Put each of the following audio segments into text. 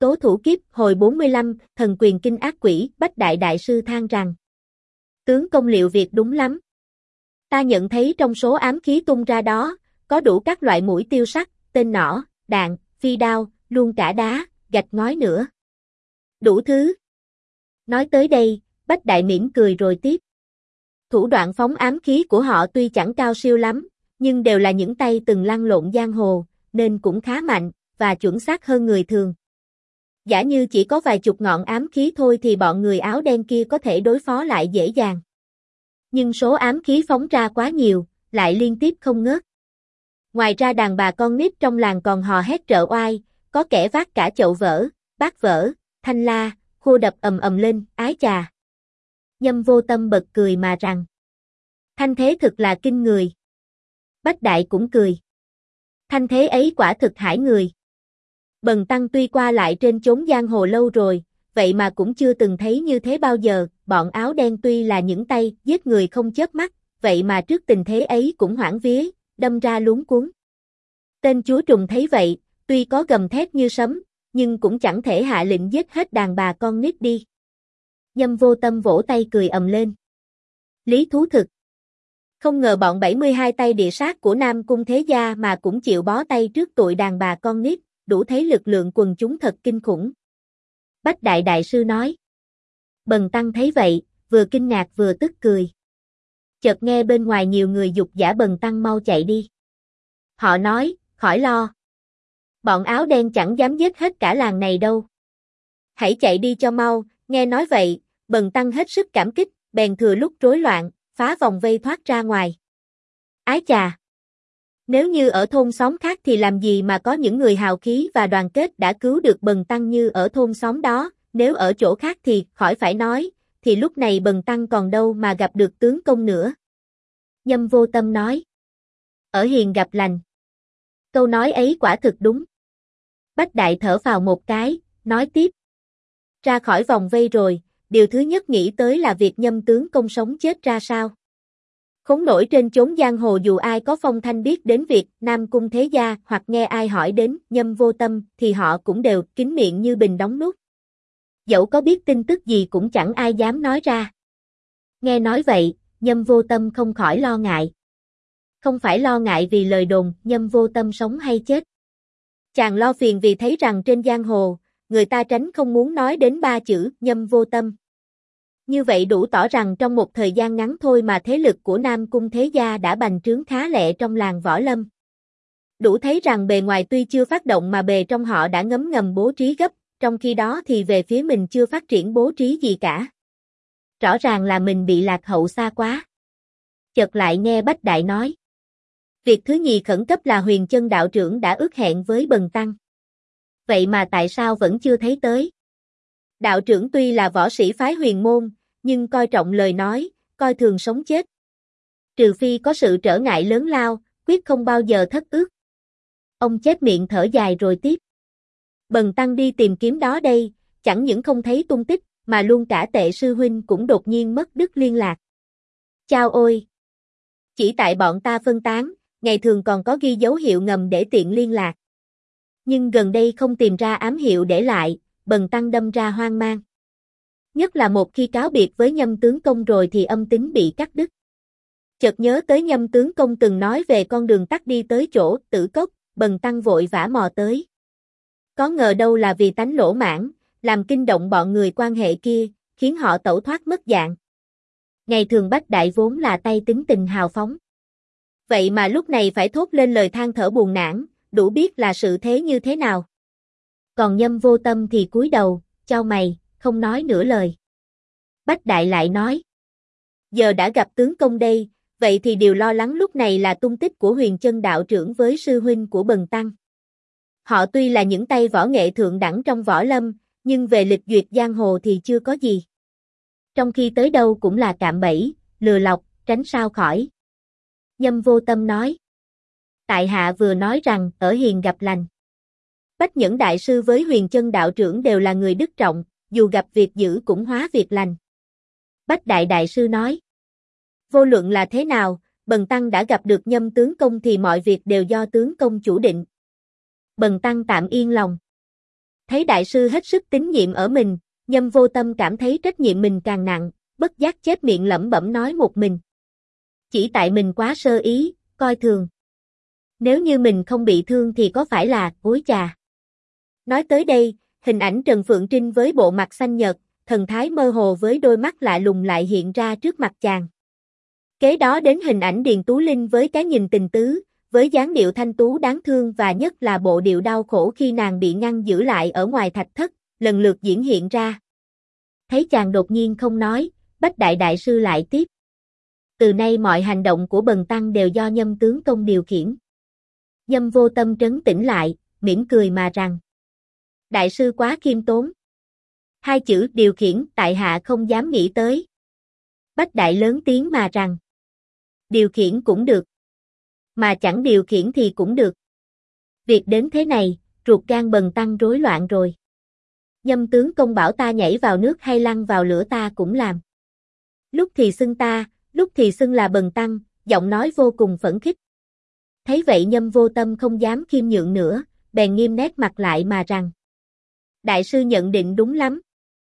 Tố thủ kiếp, hồi 45, thần quyền kinh ác quỷ, Bách Đại Đại Sư than rằng. Tướng công liệu việc đúng lắm. Ta nhận thấy trong số ám khí tung ra đó, có đủ các loại mũi tiêu sắc, tên nỏ, đạn, phi đao, luôn cả đá, gạch ngói nữa. Đủ thứ. Nói tới đây, Bách Đại mỉm cười rồi tiếp. Thủ đoạn phóng ám khí của họ tuy chẳng cao siêu lắm, nhưng đều là những tay từng lăn lộn giang hồ, nên cũng khá mạnh, và chuẩn xác hơn người thường. Giả như chỉ có vài chục ngọn ám khí thôi thì bọn người áo đen kia có thể đối phó lại dễ dàng. Nhưng số ám khí phóng ra quá nhiều, lại liên tiếp không ngớt. Ngoài ra đàn bà con nít trong làng còn hò hét trợ oai, có kẻ vác cả chậu vỡ, bát vỡ, thanh la, khô đập ầm ầm lên, ái chà. Nhâm Vô Tâm bật cười mà rằng. Thanh thế thực là kinh người. Bách Đại cũng cười. Thanh thế ấy quả thực hãi người. Bần tăng tuy qua lại trên chốn giang hồ lâu rồi, vậy mà cũng chưa từng thấy như thế bao giờ, bọn áo đen tuy là những tay giết người không chớp mắt, vậy mà trước tình thế ấy cũng hoảng vía, đâm ra luống cuống. Tên chúa trùng thấy vậy, tuy có gầm thét như sấm, nhưng cũng chẳng thể hạ lệnh giết hết đàn bà con nít đi. Nhâm Vô Tâm vỗ tay cười ầm lên. Lý thú thực. Không ngờ bọn 72 tay địa sát của Nam Cung Thế Gia mà cũng chịu bó tay trước tụi đàn bà con nít, đủ thấy lực lượng quần chúng thật kinh khủng. Bách Đại Đại Sư nói. Bần tăng thấy vậy, vừa kinh ngạc vừa tức cười. Chợt nghe bên ngoài nhiều người giục giã bần tăng mau chạy đi. Họ nói, khỏi lo. Bọn áo đen chẳng dám giết hết cả làng này đâu. Hãy chạy đi cho mau, nghe nói vậy, bần tăng hết sức cảm kích, bèn thừa lúc rối loạn, phá vòng vây thoát ra ngoài. Ái chà! Nếu như ở thôn xóm khác thì làm gì mà có những người hào khí và đoàn kết đã cứu được bần tăng như ở thôn xóm đó, nếu ở chỗ khác thì khỏi phải nói, thì lúc này bần tăng còn đâu mà gặp được tướng công nữa. Nhâm Vô Tâm nói. Ở hiền gặp lành. Câu nói ấy quả thực đúng. Bách Đại thở phào một cái, nói tiếp. Ra khỏi vòng vây rồi, điều thứ nhất nghĩ tới là việc Nhâm tướng công sống chết ra sao. Khốn nổi trên chốn giang hồ dù ai có phong thanh biết đến việc Nam Cung Thế Gia hoặc nghe ai hỏi đến Nhâm Vô Tâm thì họ cũng đều kín miệng như bình đóng nút. Dẫu có biết tin tức gì cũng chẳng ai dám nói ra. Nghe nói vậy, Nhâm Vô Tâm không khỏi lo ngại. Không phải lo ngại vì lời đồn Nhâm Vô Tâm sống hay chết. Chàng lo phiền vì thấy rằng trên giang hồ, người ta tránh không muốn nói đến ba chữ Nhâm Vô Tâm. Như vậy đủ tỏ rằng trong một thời gian ngắn thôi mà thế lực của Nam Cung Thế Gia đã bành trướng khá lẹ trong làng võ lâm. Đủ thấy rằng bề ngoài tuy chưa phát động mà bề trong họ đã ngấm ngầm bố trí gấp, trong khi đó thì về phía mình chưa phát triển bố trí gì cả. Rõ ràng là mình bị lạc hậu xa quá. Chợt lại nghe Bách Đại nói. Việc thứ nhì khẩn cấp là Huyền Chân đạo trưởng đã ước hẹn với bần tăng. Vậy mà tại sao vẫn chưa thấy tới? Đạo trưởng tuy là võ sĩ phái Huyền môn, nhưng coi trọng lời nói, coi thường sống chết. Trừ phi có sự trở ngại lớn lao, quyết không bao giờ thất ước. Ông chép miệng thở dài rồi tiếp. Bần tăng đi tìm kiếm đó đây, chẳng những không thấy tung tích, mà luôn cả Tệ sư huynh cũng đột nhiên mất đứt liên lạc. Chao ôi! Chỉ tại bọn ta phân tán, ngày thường còn có ghi dấu hiệu ngầm để tiện liên lạc. Nhưng gần đây không tìm ra ám hiệu để lại, bần tăng đâm ra hoang mang. Nhất là một khi cáo biệt với Nhâm tướng công rồi thì âm tín bị cắt đứt. Chợt nhớ tới Nhâm tướng công từng nói về con đường tắt đi tới chỗ Tử Cốc, bần tăng vội vã mò tới. Có ngờ đâu là vì tánh lỗ mãn, làm kinh động bọn người quan hệ kia, khiến họ tẩu thoát mất dạng. Ngày thường Bách Đại vốn là tay tính tình hào phóng. Vậy mà lúc này phải thốt lên lời than thở buồn nản, đủ biết là sự thế như thế nào. Còn Nhâm Vô Tâm thì cúi đầu, chau mày, không nói nửa lời. Bách Đại lại nói. Giờ đã gặp tướng công đây, vậy thì điều lo lắng lúc này là tung tích của Huyền Chân đạo trưởng với sư huynh của bần tăng. Họ tuy là những tay võ nghệ thượng đẳng trong võ lâm, nhưng về lịch duyệt giang hồ thì chưa có gì. Trong khi tới đâu cũng là cạm bẫy, lừa lọc, tránh sao khỏi. Nhâm Vô Tâm nói. Tại hạ vừa nói rằng ở hiền gặp lành. Bách Nhẫn đại sư với Huyền Chân đạo trưởng đều là người đức trọng, dù gặp việc dữ cũng hóa việc lành. Bách Đại đại sư nói. Vô luận là thế nào, bần tăng đã gặp được Nhâm tướng công thì mọi việc đều do tướng công chủ định. Bần tăng tạm yên lòng. Thấy đại sư hết sức tín nhiệm ở mình, Nhâm Vô Tâm cảm thấy trách nhiệm mình càng nặng, bất giác chép miệng lẩm bẩm nói một mình. Chỉ tại mình quá sơ ý, coi thường. Nếu như mình không bị thương thì có phải là, ối chà. Nói tới đây, hình ảnh Trần Phượng Trinh với bộ mặt xanh nhợt, thần thái mơ hồ với đôi mắt lạ lùng lại hiện ra trước mặt chàng. Kế đó đến hình ảnh Điền Tú Linh với cái nhìn tình tứ, với dáng điệu thanh tú đáng thương và nhất là bộ điệu đau khổ khi nàng bị ngăn giữ lại ở ngoài thạch thất, lần lượt diễn hiện ra. Thấy chàng đột nhiên không nói, Bách Đại Đại Sư lại tiếp. Từ nay mọi hành động của bần tăng đều do Nhâm tướng công điều khiển. Nhâm Vô Tâm trấn tĩnh lại, mỉm cười mà rằng. Đại sư quá khiêm tốn. Hai chữ điều khiển tại hạ không dám nghĩ tới. Bách Đại lớn tiếng mà rằng. Điều khiển cũng được. Mà chẳng điều khiển thì cũng được. Việc đến thế này, ruột gan bần tăng rối loạn rồi. Nhâm tướng công bảo ta nhảy vào nước hay lăn vào lửa ta cũng làm. Lúc thì xưng ta, lúc thì xưng là bần tăng, giọng nói vô cùng phẫn khích. Thấy vậy Nhâm Vô Tâm không dám khiêm nhượng nữa, bèn nghiêm nét mặt lại mà rằng. Đại sư nhận định đúng lắm.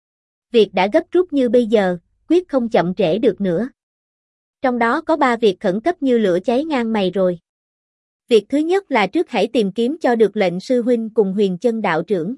Việc đã gấp rút như bây giờ, quyết không chậm trễ được nữa. Trong đó có 3 việc khẩn cấp như lửa cháy ngang mày rồi. Việc thứ nhất là trước hãy tìm kiếm cho được lệnh sư huynh cùng Huyền Chân đạo trưởng.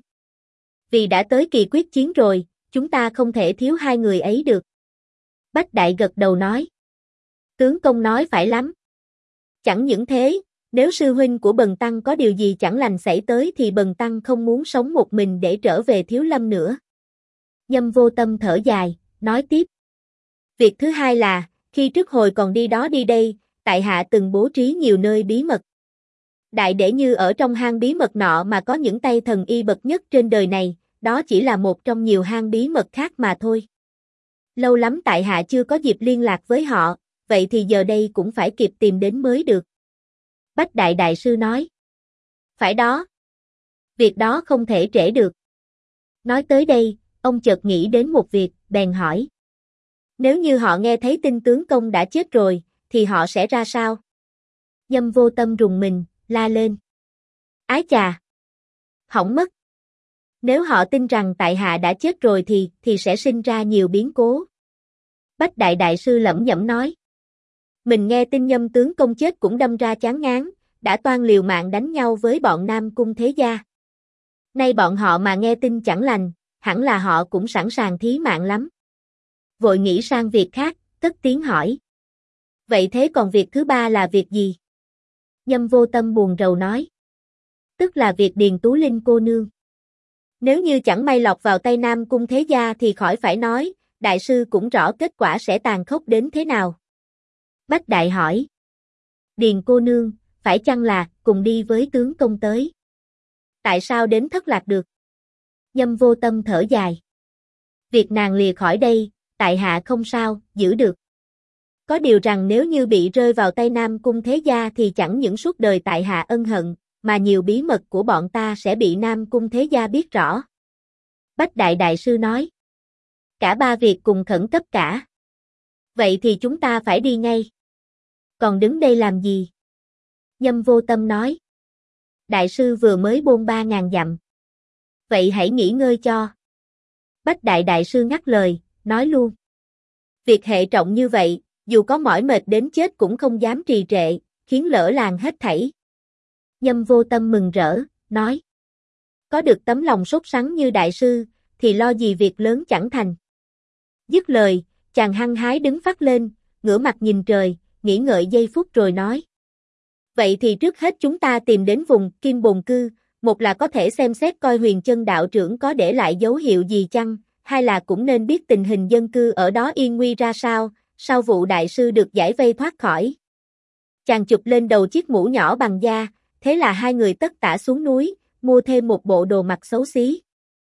Vì đã tới kỳ quyết chiến rồi, chúng ta không thể thiếu hai người ấy được. Bách Đại gật đầu nói. Tướng công nói phải lắm. Chẳng những thế, nếu sư huynh của bần tăng có điều gì chẳng lành xảy tới thì bần tăng không muốn sống một mình để trở về Thiếu Lâm nữa. Nhâm Vô Tâm thở dài, nói tiếp. Việc thứ hai là, khi trước hồi còn đi đó đi đây, tại hạ từng bố trí nhiều nơi bí mật. Đại để như ở trong hang bí mật nọ mà có những tay thần y bậc nhất trên đời này, đó chỉ là một trong nhiều hang bí mật khác mà thôi. Lâu lắm tại hạ chưa có dịp liên lạc với họ, vậy thì giờ đây cũng phải kịp tìm đến mới được. Bách Đại Đại Sư nói. Phải đó. Việc đó không thể trễ được. Nói tới đây, ông chợt nghĩ đến một việc, bèn hỏi. Nếu như họ nghe thấy tin tướng công đã chết rồi, thì họ sẽ ra sao? Nhâm Vô Tâm rùng mình, la lên. Ái chà! Hỏng mất! Nếu họ tin rằng tại hạ đã chết rồi thì sẽ sinh ra nhiều biến cố. Bách Đại Đại Sư lẩm nhẩm nói. Mình nghe tin Nhâm tướng công chết cũng đâm ra chán ngán, đã toan liều mạng đánh nhau với bọn Nam Cung thế gia. Nay bọn họ mà nghe tin chẳng lành, hẳn là họ cũng sẵn sàng thí mạng lắm. Vội nghĩ sang việc khác, cất tiếng hỏi. Vậy thế còn việc thứ ba là việc gì? Nhâm Vô Tâm buồn rầu nói. Tức là việc Điền Tú Linh cô nương. Nếu như chẳng may lọt vào tay Nam Cung thế gia thì khỏi phải nói, đại sư cũng rõ kết quả sẽ tàn khốc đến thế nào. Bách Đại hỏi. Điền cô nương, phải chăng là cùng đi với tướng công tới? Tại sao đến thất lạc được? Nhâm Vô Tâm thở dài. Việc nàng lìa khỏi đây, tại hạ không sao, giữ được. Có điều rằng nếu như bị rơi vào tay Nam Cung thế gia thì chẳng những suốt đời tại hạ ân hận, mà nhiều bí mật của bọn ta sẽ bị Nam Cung thế gia biết rõ. Bách Đại Đại Sư nói. Cả 3 việc cùng khẩn cấp cả. Vậy thì chúng ta phải đi ngay. Còn đứng đây làm gì? Nhâm Vô Tâm nói. Đại sư vừa mới bôn 3.000 dặm. Vậy hãy nghỉ ngơi cho. Bách Đại Đại Sư ngắt lời, nói luôn. Việc hệ trọng như vậy, dù có mỏi mệt đến chết cũng không dám trì trệ, khiến lỡ làng hết thảy. Nhâm Vô Tâm mừng rỡ, nói. Có được tấm lòng sốt sắng như đại sư, thì lo gì việc lớn chẳng thành. Dứt lời, chàng hăng hái đứng phắt lên, ngửa mặt nhìn trời, nghĩ ngợi giây phút rồi nói. Vậy thì trước hết chúng ta tìm đến vùng Kim Bồn Cư, một là có thể xem xét coi Huyền Chân đạo trưởng có để lại dấu hiệu gì chăng, hai là cũng nên biết tình hình dân cư ở đó yên nguy ra sao, sau vụ đại sư được giải vây thoát khỏi. Chàng chụp lên đầu chiếc mũ nhỏ bằng da, thế là hai người tất tả xuống núi, mua thêm một bộ đồ mặc xấu xí.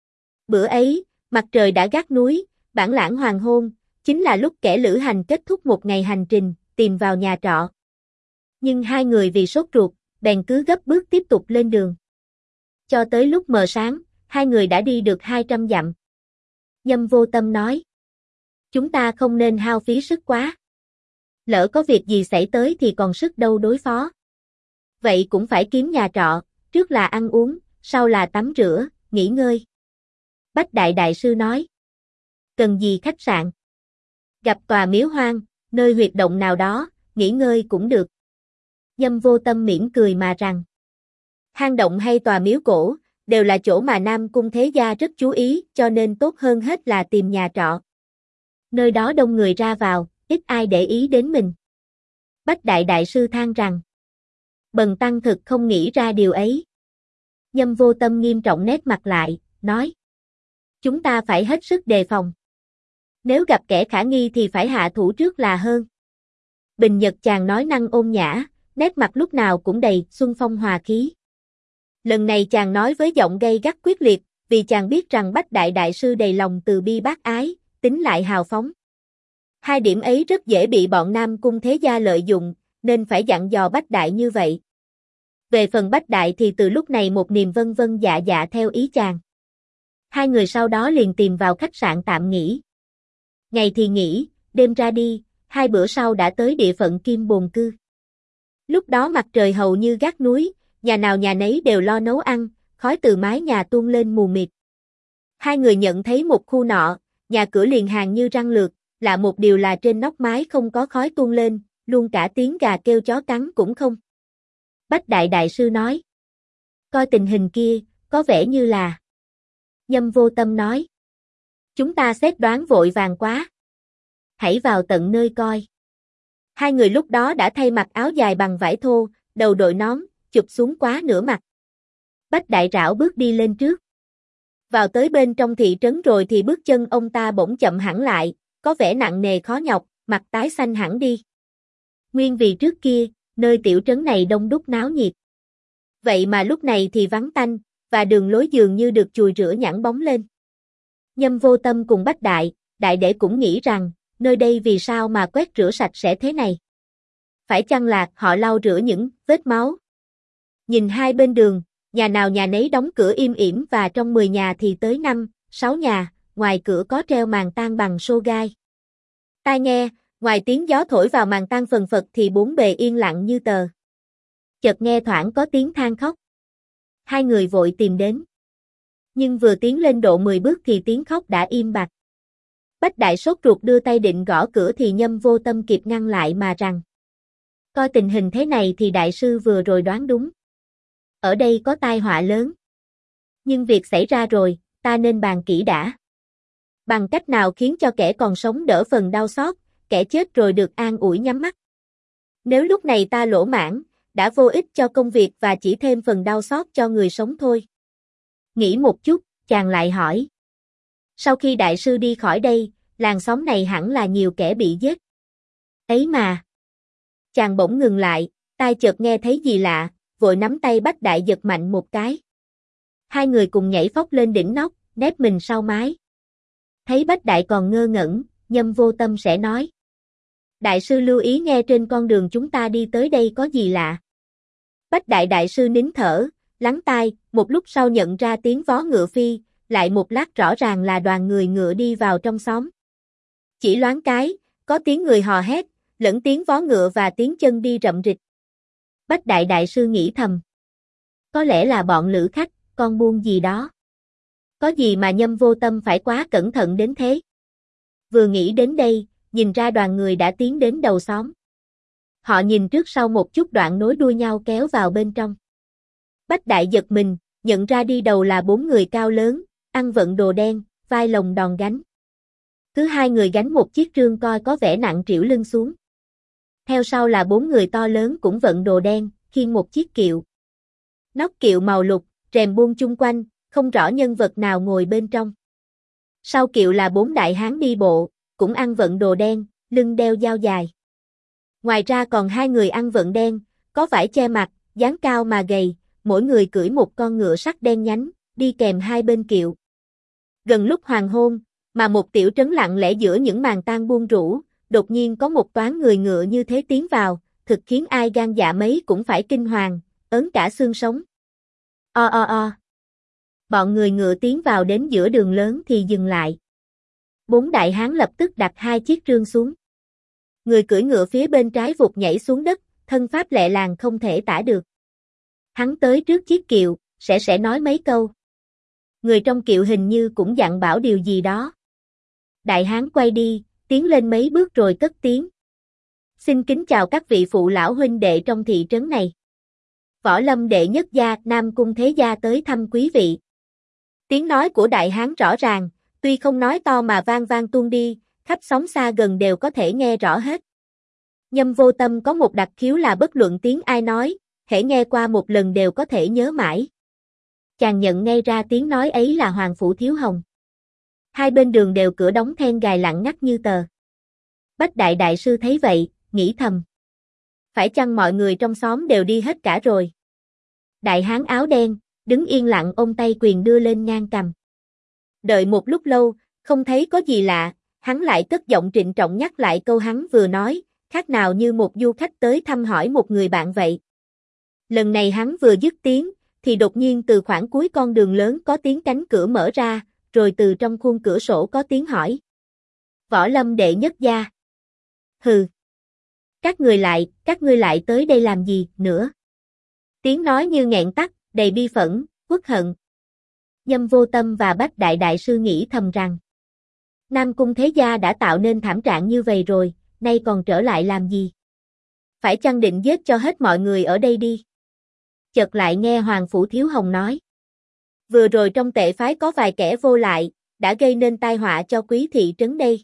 Bữa ấy, mặt trời đã gác núi, bản lãng hoàng hôn, chính là lúc kẻ lữ hành kết thúc một ngày hành trình, tìm vào nhà trọ. Nhưng hai người vì sốt ruột, bèn cứ gấp bước tiếp tục lên đường. Cho tới lúc mờ sáng, hai người đã đi được 200 dặm. Nhâm Vô Tâm nói. Chúng ta không nên hao phí sức quá. Lỡ có việc gì xảy tới thì còn sức đâu đối phó. Vậy cũng phải kiếm nhà trọ, trước là ăn uống, sau là tắm rửa, nghỉ ngơi. Bách Đại Đại Sư nói. Cần gì khách sạn? Gặp tòa miếu hoang, nơi huyệt động nào đó, nghỉ ngơi cũng được. Nhâm Vô Tâm mỉm cười mà rằng. Hang động hay tòa miếu cổ, đều là chỗ mà Nam Cung Thế Gia rất chú ý, cho nên tốt hơn hết là tìm nhà trọ. Nơi đó đông người ra vào, ít ai để ý đến mình. Bách Đại Đại Sư than rằng. Bần tăng thực không nghĩ ra điều ấy. Nhâm Vô Tâm nghiêm trọng nét mặt lại, nói. Chúng ta phải hết sức đề phòng. Nếu gặp kẻ khả nghi thì phải hạ thủ trước là hơn. Bình Nhật chàng nói năng ôn nhã, nét mặt lúc nào cũng đầy xuân phong hòa khí. Lần này chàng nói với giọng gay gắt quyết liệt, vì chàng biết rằng Bách Đại Đại Sư đầy lòng từ bi bác ái, tính lại hào phóng. Hai điểm ấy rất dễ bị bọn Nam Cung Thế Gia lợi dụng, nên phải dặn dò Bách Đại như vậy. Về phần Bách Đại thì từ lúc này một niềm vân vân dạ dạ theo ý chàng. Hai người sau đó liền tìm vào khách sạn tạm nghỉ. Ngày thì nghỉ, đêm ra đi, 2 bữa sau đã tới địa phận Kim Bồn Cư. Lúc đó mặt trời hầu như gác núi, nhà nào nhà nấy đều lo nấu ăn, khói từ mái nhà tuôn lên mù mịt. Hai người nhận thấy một khu nọ, nhà cửa liền hàng như răng lược, lạ một điều là trên nóc mái không có khói tuôn lên, luôn cả tiếng gà kêu chó cắn cũng không. Bách Đại Đại Sư nói. Coi tình hình kia, có vẻ như là. Nhâm Vô Tâm nói. Chúng ta xét đoán vội vàng quá. Hãy vào tận nơi coi. Hai người lúc đó đã thay mặc áo dài bằng vải thô, đầu đội nón, chụp xuống quá nửa mặt. Bách Đại rảo bước đi lên trước. Vào tới bên trong thị trấn rồi thì bước chân ông ta bỗng chậm hẳn lại, có vẻ nặng nề khó nhọc, mặt tái xanh hẳn đi. Nguyên vì trước kia, nơi tiểu trấn này đông đúc náo nhiệt. Vậy mà lúc này thì vắng tanh, và đường lối dường như được chùi rửa nhẵn bóng lên. Nhâm Vô Tâm cùng Bách Đại, Đại Đệ cũng nghĩ rằng, nơi đây vì sao mà quét rửa sạch sẽ thế này? Phải chăng là họ lau rửa những vết máu? Nhìn hai bên đường, nhà nào nhà nấy đóng cửa im ỉm và trong 10 nhà thì tới 5, 6 nhà, ngoài cửa có treo màn tang bằng sô gai. Tai nghe, ngoài tiếng gió thổi vào màn tang phần phật thì bốn bề yên lặng như tờ. Chợt nghe thoảng có tiếng than khóc. Hai người vội tìm đến. Nhưng vừa tiến lên độ 10 bước thì tiếng khóc đã im bặt. Bách Đại sốt ruột đưa tay định gõ cửa thì Nhâm Vô Tâm kịp ngăn lại mà rằng. Coi tình hình thế này thì Đại Sư vừa rồi đoán đúng. Ở đây có tai họa lớn. Nhưng việc xảy ra rồi, ta nên bàn kỹ đã. Bằng cách nào khiến cho kẻ còn sống đỡ phần đau xót, kẻ chết rồi được an ủi nhắm mắt. Nếu lúc này ta lỗ mãng, đã vô ích cho công việc và chỉ thêm phần đau xót cho người sống thôi. Nghĩ một chút, chàng lại hỏi. Sau khi Đại Sư đi khỏi đây, làng xóm này hẳn là nhiều kẻ bị giết. Ấy mà. Chàng bỗng ngừng lại, tai chợt nghe thấy gì lạ, vội nắm tay Bách Đại giật mạnh một cái. Hai người cùng nhảy phóc lên đỉnh nóc, nép mình sau mái. Thấy Bách Đại còn ngơ ngẩn, Nhâm Vô Tâm sẽ nói. Đại Sư lưu ý nghe trên con đường chúng ta đi tới đây có gì lạ. Bách Đại Đại Sư nín thở, lắng tai, một lúc sau nhận ra tiếng vó ngựa phi, lại một lát rõ ràng là đoàn người ngựa đi vào trong xóm. Chỉ loáng cái, có tiếng người hò hét, lẫn tiếng vó ngựa và tiếng chân đi rậm rịch. Bách Đại Đại Sư nghĩ thầm. Có lẽ là bọn lữ khách, con buôn gì đó. Có gì mà Nhâm Vô Tâm phải quá cẩn thận đến thế? Vừa nghĩ đến đây, nhìn ra đoàn người đã tiến đến đầu xóm. Họ nhìn trước sau một chút đoạn nối đuôi nhau kéo vào bên trong. Bách Đại giật mình, nhận ra đi đầu là 4 người cao lớn, ăn vận đồ đen, vai lồng đòn gánh. Thứ hai người gánh một chiếc rương coi có vẻ nặng trĩu lưng xuống. Theo sau là 4 người to lớn cũng vận đồ đen, khiêng một chiếc kiệu. Nóc kiệu màu lục, rèm buông chung quanh, không rõ nhân vật nào ngồi bên trong. Sau kiệu là 4 đại hán đi bộ, cũng ăn vận đồ đen, lưng đeo dao dài. Ngoài ra còn 2 người ăn vận đen, có vải che mặt, dáng cao mà gầy, mỗi người cưỡi một con ngựa sắt đen nhánh, đi kèm hai bên kiệu. Gần lúc hoàng hôn, mà một tiểu trấn lặng lẽ giữa những màn tang buông rũ, đột nhiên có một toán người ngựa như thế tiến vào, thực khiến ai gan dạ mấy cũng phải kinh hoàng, ớn cả xương sống. O. Bọn người ngựa tiến vào đến giữa đường lớn thì dừng lại. 4 đại hán lập tức đặt 2 chiếc rương xuống. Người cưỡi ngựa phía bên trái vụt nhảy xuống đất, thân pháp lẹ làng không thể tả được. Hắn tới trước chiếc kiệu, sẽ nói mấy câu. Người trong kiệu hình như cũng dặn bảo điều gì đó. Đại hán quay đi, tiến lên mấy bước rồi cất tiếng. Xin kính chào các vị phụ lão huynh đệ trong thị trấn này. Võ Lâm đệ nhất gia, Nam Cung Thế Gia tới thăm quý vị. Tiếng nói của đại hán rõ ràng, tuy không nói to mà vang vang tuôn đi, khắp xóm xa gần đều có thể nghe rõ hết. Nhâm Vô Tâm có một đặc khiếu là bất luận tiếng ai nói, hễ nghe qua một lần đều có thể nhớ mãi. Chàng nhận ngay ra tiếng nói ấy là Hoàng Phủ Thiếu Hồng. Hai bên đường đều cửa đóng then gài lặng ngắt như tờ. Bách Đại Đại Sư thấy vậy, nghĩ thầm. Phải chăng mọi người trong xóm đều đi hết cả rồi? Đại hán áo đen, đứng yên lặng ôm tay quyền đưa lên ngang cằm. Đợi một lúc lâu, không thấy có gì lạ, hắn lại cất giọng trịnh trọng nhắc lại câu hắn vừa nói, khác nào như một du khách tới thăm hỏi một người bạn vậy. Lần này hắn vừa dứt tiếng, thì đột nhiên từ khoảng cuối con đường lớn có tiếng cánh cửa mở ra, rồi từ trong khuôn cửa sổ có tiếng hỏi. Võ Lâm đệ nhất gia. Hừ. Các ngươi lại tới đây làm gì nữa? Tiếng nói như nghẹn tắt, đầy bi phẫn, uất hận. Nhâm Vô Tâm và Bách Đại Đại Sư nghĩ thầm rằng Nam Cung Thế Gia đã tạo nên thảm trạng như vậy rồi, nay còn trở lại làm gì? Phải chăng định giết cho hết mọi người ở đây đi? Chợt lại nghe Hoàng Phủ Thiếu Hồng nói. Vừa rồi trong tệ phái có vài kẻ vô lại, đã gây nên tai họa cho quý thị trấn đây.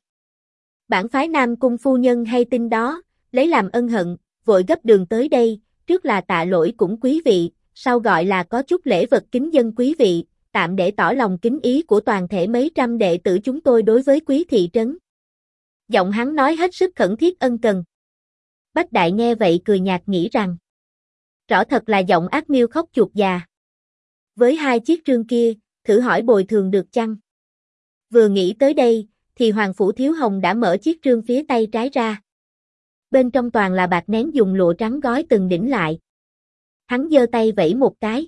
Bản phái Nam Cung phu nhân hay tin đó, lấy làm ân hận, vội gấp đường tới đây, trước là tạ lỗi cũng quý vị, sau gọi là có chút lễ vật kính dân quý vị, tạm để tỏ lòng kính ý của toàn thể mấy trăm đệ tử chúng tôi đối với quý thị trấn. Giọng hắn nói hết sức khẩn thiết ân cần. Bách Đại nghe vậy cười nhạt nghĩ rằng, rõ thật là giọng ác miêu khóc chuột già. Với hai chiếc trương kia, thử hỏi bồi thường được chăng? Vừa nghĩ tới đây, thì Hoàng Phủ Thiếu Hồng đã mở chiếc trương phía tay trái ra. Bên trong toàn là bạc nén dùng lụa trắng gói từng đỉnh lại. Hắn giơ tay vẫy một cái.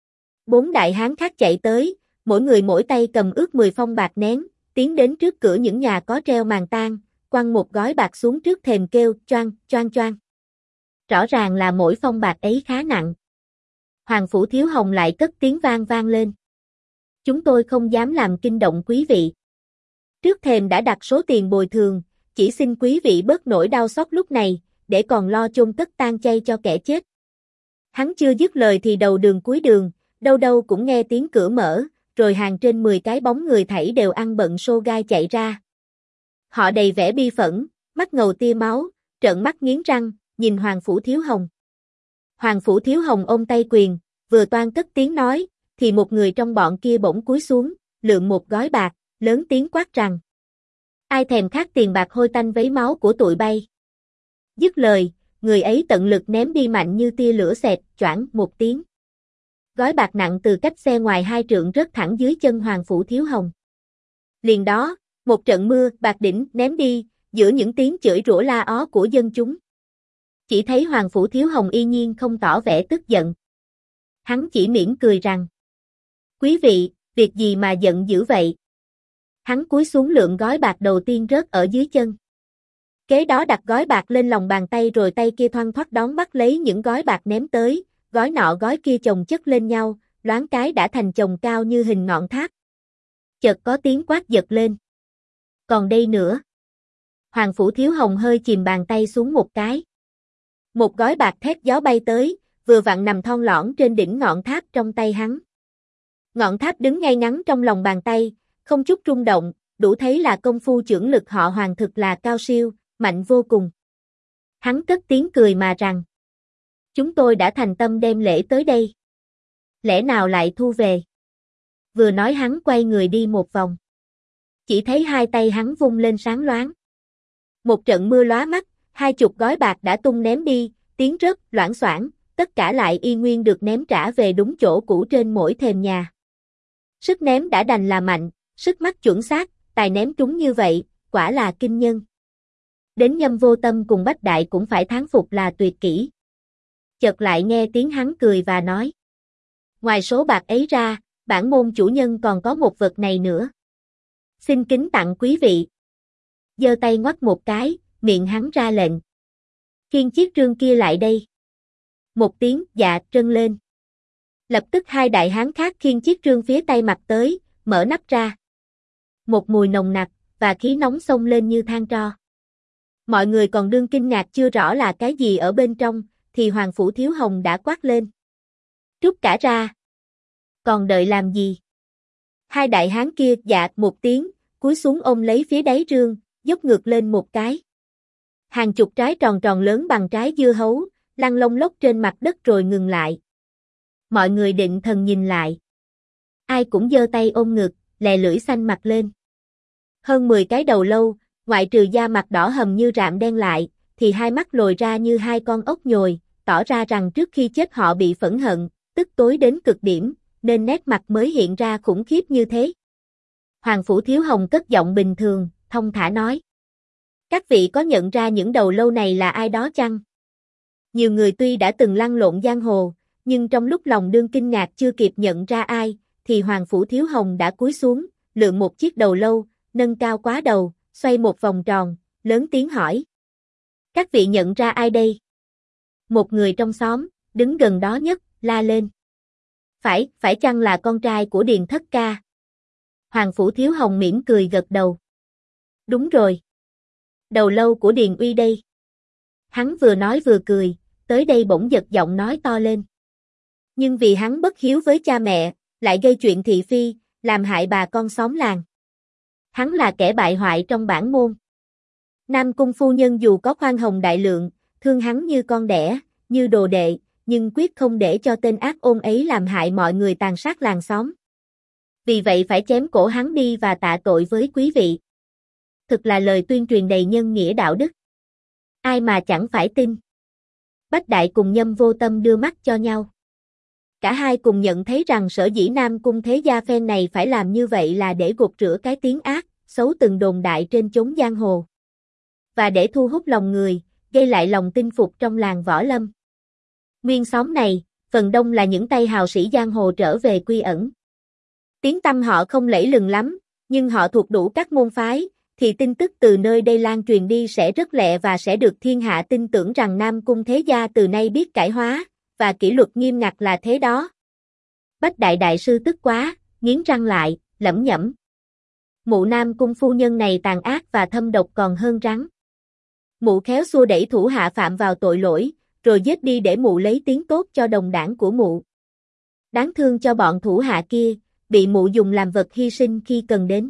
4 đại hán khác chạy tới, mỗi người mỗi tay cầm ước 10 phong bạc nén, tiến đến trước cửa những nhà có treo màn tang, quăng một gói bạc xuống trước thềm kêu choang, choang choang. Rõ ràng là mỗi phong bạc ấy khá nặng. Hoàng Phủ Thiếu Hồng lại cất tiếng vang vang lên. Chúng tôi không dám làm kinh động quý vị. Trước thềm đã đặt số tiền bồi thường, chỉ xin quý vị bớt nỗi đau xót lúc này, để còn lo chôn cất tang chay cho kẻ chết. Hắn chưa dứt lời thì đầu đường cuối đường, đâu đâu cũng nghe tiếng cửa mở, rồi hàng trên 10 cái bóng người thảy đều ăn bận xô gai chạy ra. Họ đầy vẻ bi phẫn, mắt ngầu tia máu, trợn mắt nghiến răng, nhìn Hoàng Phủ Thiếu Hồng. Hoàng Phủ Thiếu Hồng ôm tay quyền, vừa toan cất tiếng nói, thì một người trong bọn kia bỗng cúi xuống, lượm một gói bạc, lớn tiếng quát rằng: Ai thèm khát tiền bạc hôi tanh vấy máu của tụi bay? Dứt lời, người ấy tận lực ném đi mạnh như tia lửa xẹt, choảng một tiếng. Gói bạc nặng từ cách xe ngoài 2 trượng rớt thẳng dưới chân Hoàng Phủ Thiếu Hồng. Liền đó, một trận mưa bạc đỉnh ném đi, giữa những tiếng chửi rủa la ó của dân chúng. Chỉ thấy Hoàng Phủ Thiếu Hồng y nhiên không tỏ vẻ tức giận. Hắn chỉ mỉm cười rằng: Quý vị, việc gì mà giận dữ vậy? Hắn cúi xuống lượm gói bạc đầu tiên rớt ở dưới chân. Kế đó đặt gói bạc lên lòng bàn tay rồi tay kia thoăn thoắt đón bắt lấy những gói bạc ném tới, gói nọ gói kia chồng chất lên nhau, loáng cái đã thành chồng cao như hình ngọn tháp. Chợt có tiếng quát giật lên. Còn đây nữa. Hoàng Phủ Thiếu Hồng hơi chìm bàn tay xuống một cái. Một gói bạc thét gió bay tới, vừa vặn nằm thon lõn trên đỉnh ngọn tháp trong tay hắn. Ngọn tháp đứng ngay ngắn trong lòng bàn tay, không chút rung động, đủ thấy là công phu chưởng lực họ Hoàng thực là cao siêu, mạnh vô cùng. Hắn cất tiếng cười mà rằng: Chúng tôi đã thành tâm đem lễ tới đây. Lẽ nào lại thu về? Vừa nói hắn quay người đi một vòng. Chỉ thấy hai tay hắn vung lên sáng loáng. Một trận mưa lóa mắt, 20 gói bạc đã tung ném đi, tiếng rớt, loảng xoảng, tất cả lại y nguyên được ném trả về đúng chỗ cũ trên mỗi thềm nhà. Sức ném đã đành là mạnh, sức mắt chuẩn xác, tài ném trúng như vậy, quả là kinh nhân. Đến Nhâm Vô Tâm cùng Bách Đại cũng phải thán phục là tuyệt kỹ. Chợt lại nghe tiếng hắn cười và nói: Ngoài số bạc ấy ra, bản môn chủ nhân còn có một vật này nữa. Xin kính tặng quý vị. Giơ tay ngoắc một cái, miệng hắn ra lệnh: Khiêng chiếc trương kia lại đây. Một tiếng dạ trân lên. Lập tức hai đại hán khác khiêng chiếc trương phía tay mặt tới, mở nắp ra. Một mùi nồng nặc, và khí nóng xông lên như than tro. Mọi người còn đương kinh ngạc chưa rõ là cái gì ở bên trong, thì Hoàng Phủ Thiếu Hồng đã quát lên. Trút cả ra. Còn đợi làm gì? Hai đại hán kia dạ một tiếng, cúi xuống ôm lấy phía đáy rương, dốc ngược lên một cái. Hàng chục trái tròn tròn lớn bằng trái dưa hấu, lăn lông lốc trên mặt đất rồi ngừng lại. Mọi người định thần nhìn lại. Ai cũng giơ tay ôm ngực, lè lưỡi xanh mặt lên. Hơn 10 cái đầu lâu, ngoại trừ da mặt đỏ hầm như rạm đen lại, thì hai mắt lồi ra như hai con ốc nhồi, tỏ ra rằng trước khi chết họ bị phẫn hận, tức tối đến cực điểm, nên nét mặt mới hiện ra khủng khiếp như thế. Hoàng Phủ Thiếu Hồng cất giọng bình thường, thông thả nói. Các vị có nhận ra những đầu lâu này là ai đó chăng? Nhiều người tuy đã từng lăn lộn giang hồ, nhưng trong lúc lòng đương kinh ngạc chưa kịp nhận ra ai, thì Hoàng Phủ Thiếu Hồng đã cúi xuống, lượm một chiếc đầu lâu, nâng cao quá đầu, xoay một vòng tròn, lớn tiếng hỏi. Các vị nhận ra ai đây? Một người trong xóm, đứng gần đó nhất, la lên. Phải chăng là con trai của Điền Thất Ca? Hoàng Phủ Thiếu Hồng mỉm cười gật đầu. Đúng rồi. Đầu lâu của Điền Uy đây. Hắn vừa nói vừa cười, tới đây bỗng giật giọng nói to lên. Nhưng vì hắn bất hiếu với cha mẹ, lại gây chuyện thị phi, làm hại bà con xóm làng. Hắn là kẻ bại hoại trong bản môn. Nam Cung phu nhân dù có khoan hồng đại lượng, thương hắn như con đẻ, như đồ đệ, nhưng quyết không để cho tên ác ôn ấy làm hại mọi người tàn sát làng xóm. Vì vậy phải chém cổ hắn đi và tạ tội với quý vị. Thực là lời tuyên truyền đầy nhân nghĩa đạo đức. Ai mà chẳng phải tin. Bách Đại cùng Nhâm Vô Tâm đưa mắt cho nhau. Cả hai cùng nhận thấy rằng sở dĩ Nam Cung thế gia phen này phải làm như vậy là để gột rửa cái tiếng ác, xấu từng đồn đại trên chốn giang hồ. Và để thu hút lòng người, gây lại lòng tin phục trong làng võ lâm. Nguyên xóm này, phần đông là những tay hào sĩ giang hồ trở về quy ẩn. Tiếng tăm họ không lẫy lừng lắm, nhưng họ thuộc đủ các môn phái, thì tin tức từ nơi đây lan truyền đi sẽ rất lẹ và sẽ được thiên hạ tin tưởng rằng Nam Cung thế gia từ nay biết cải hóa, và kỷ luật nghiêm ngặt là thế đó. Bách Đại đại sư tức quá, nghiến răng lại, lẩm nhẩm. Mụ Nam Cung phu nhân này tàn ác và thâm độc còn hơn rắn. Mụ khéo xua đẩy thủ hạ phạm vào tội lỗi, rồi giết đi để mụ lấy tiếng tốt cho đồng đảng của mụ. Đáng thương cho bọn thủ hạ kia, bị mụ dùng làm vật hy sinh khi cần đến.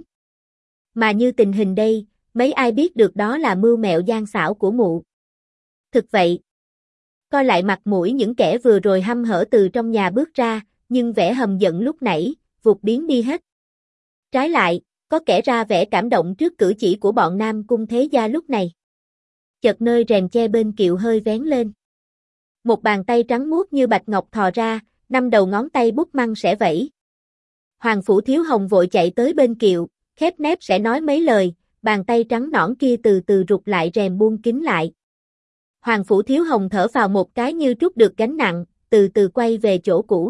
Mà như tình hình đây, mấy ai biết được đó là mưu mẹo gian xảo của mụ. Thực vậy, coi lại mặt mũi những kẻ vừa rồi hăm hở từ trong nhà bước ra, nhưng vẻ hầm giận lúc nãy, vụt biến đi hết. Trái lại, có kẻ ra vẻ cảm động trước cử chỉ của bọn Nam Cung thế gia lúc này. Chợt nơi rèm che bên kiệu hơi vén lên. Một bàn tay trắng muốt như bạch ngọc thò ra, 5 đầu ngón tay bút măng sẽ vẫy. Hoàng Phủ Thiếu Hồng vội chạy tới bên kiệu, khép nép sẽ nói mấy lời, bàn tay trắng nõn kia từ từ rụt lại rèm buông kín lại. Hoàng Phủ Thiếu Hồng thở vào một cái như trút được gánh nặng, từ từ quay về chỗ cũ.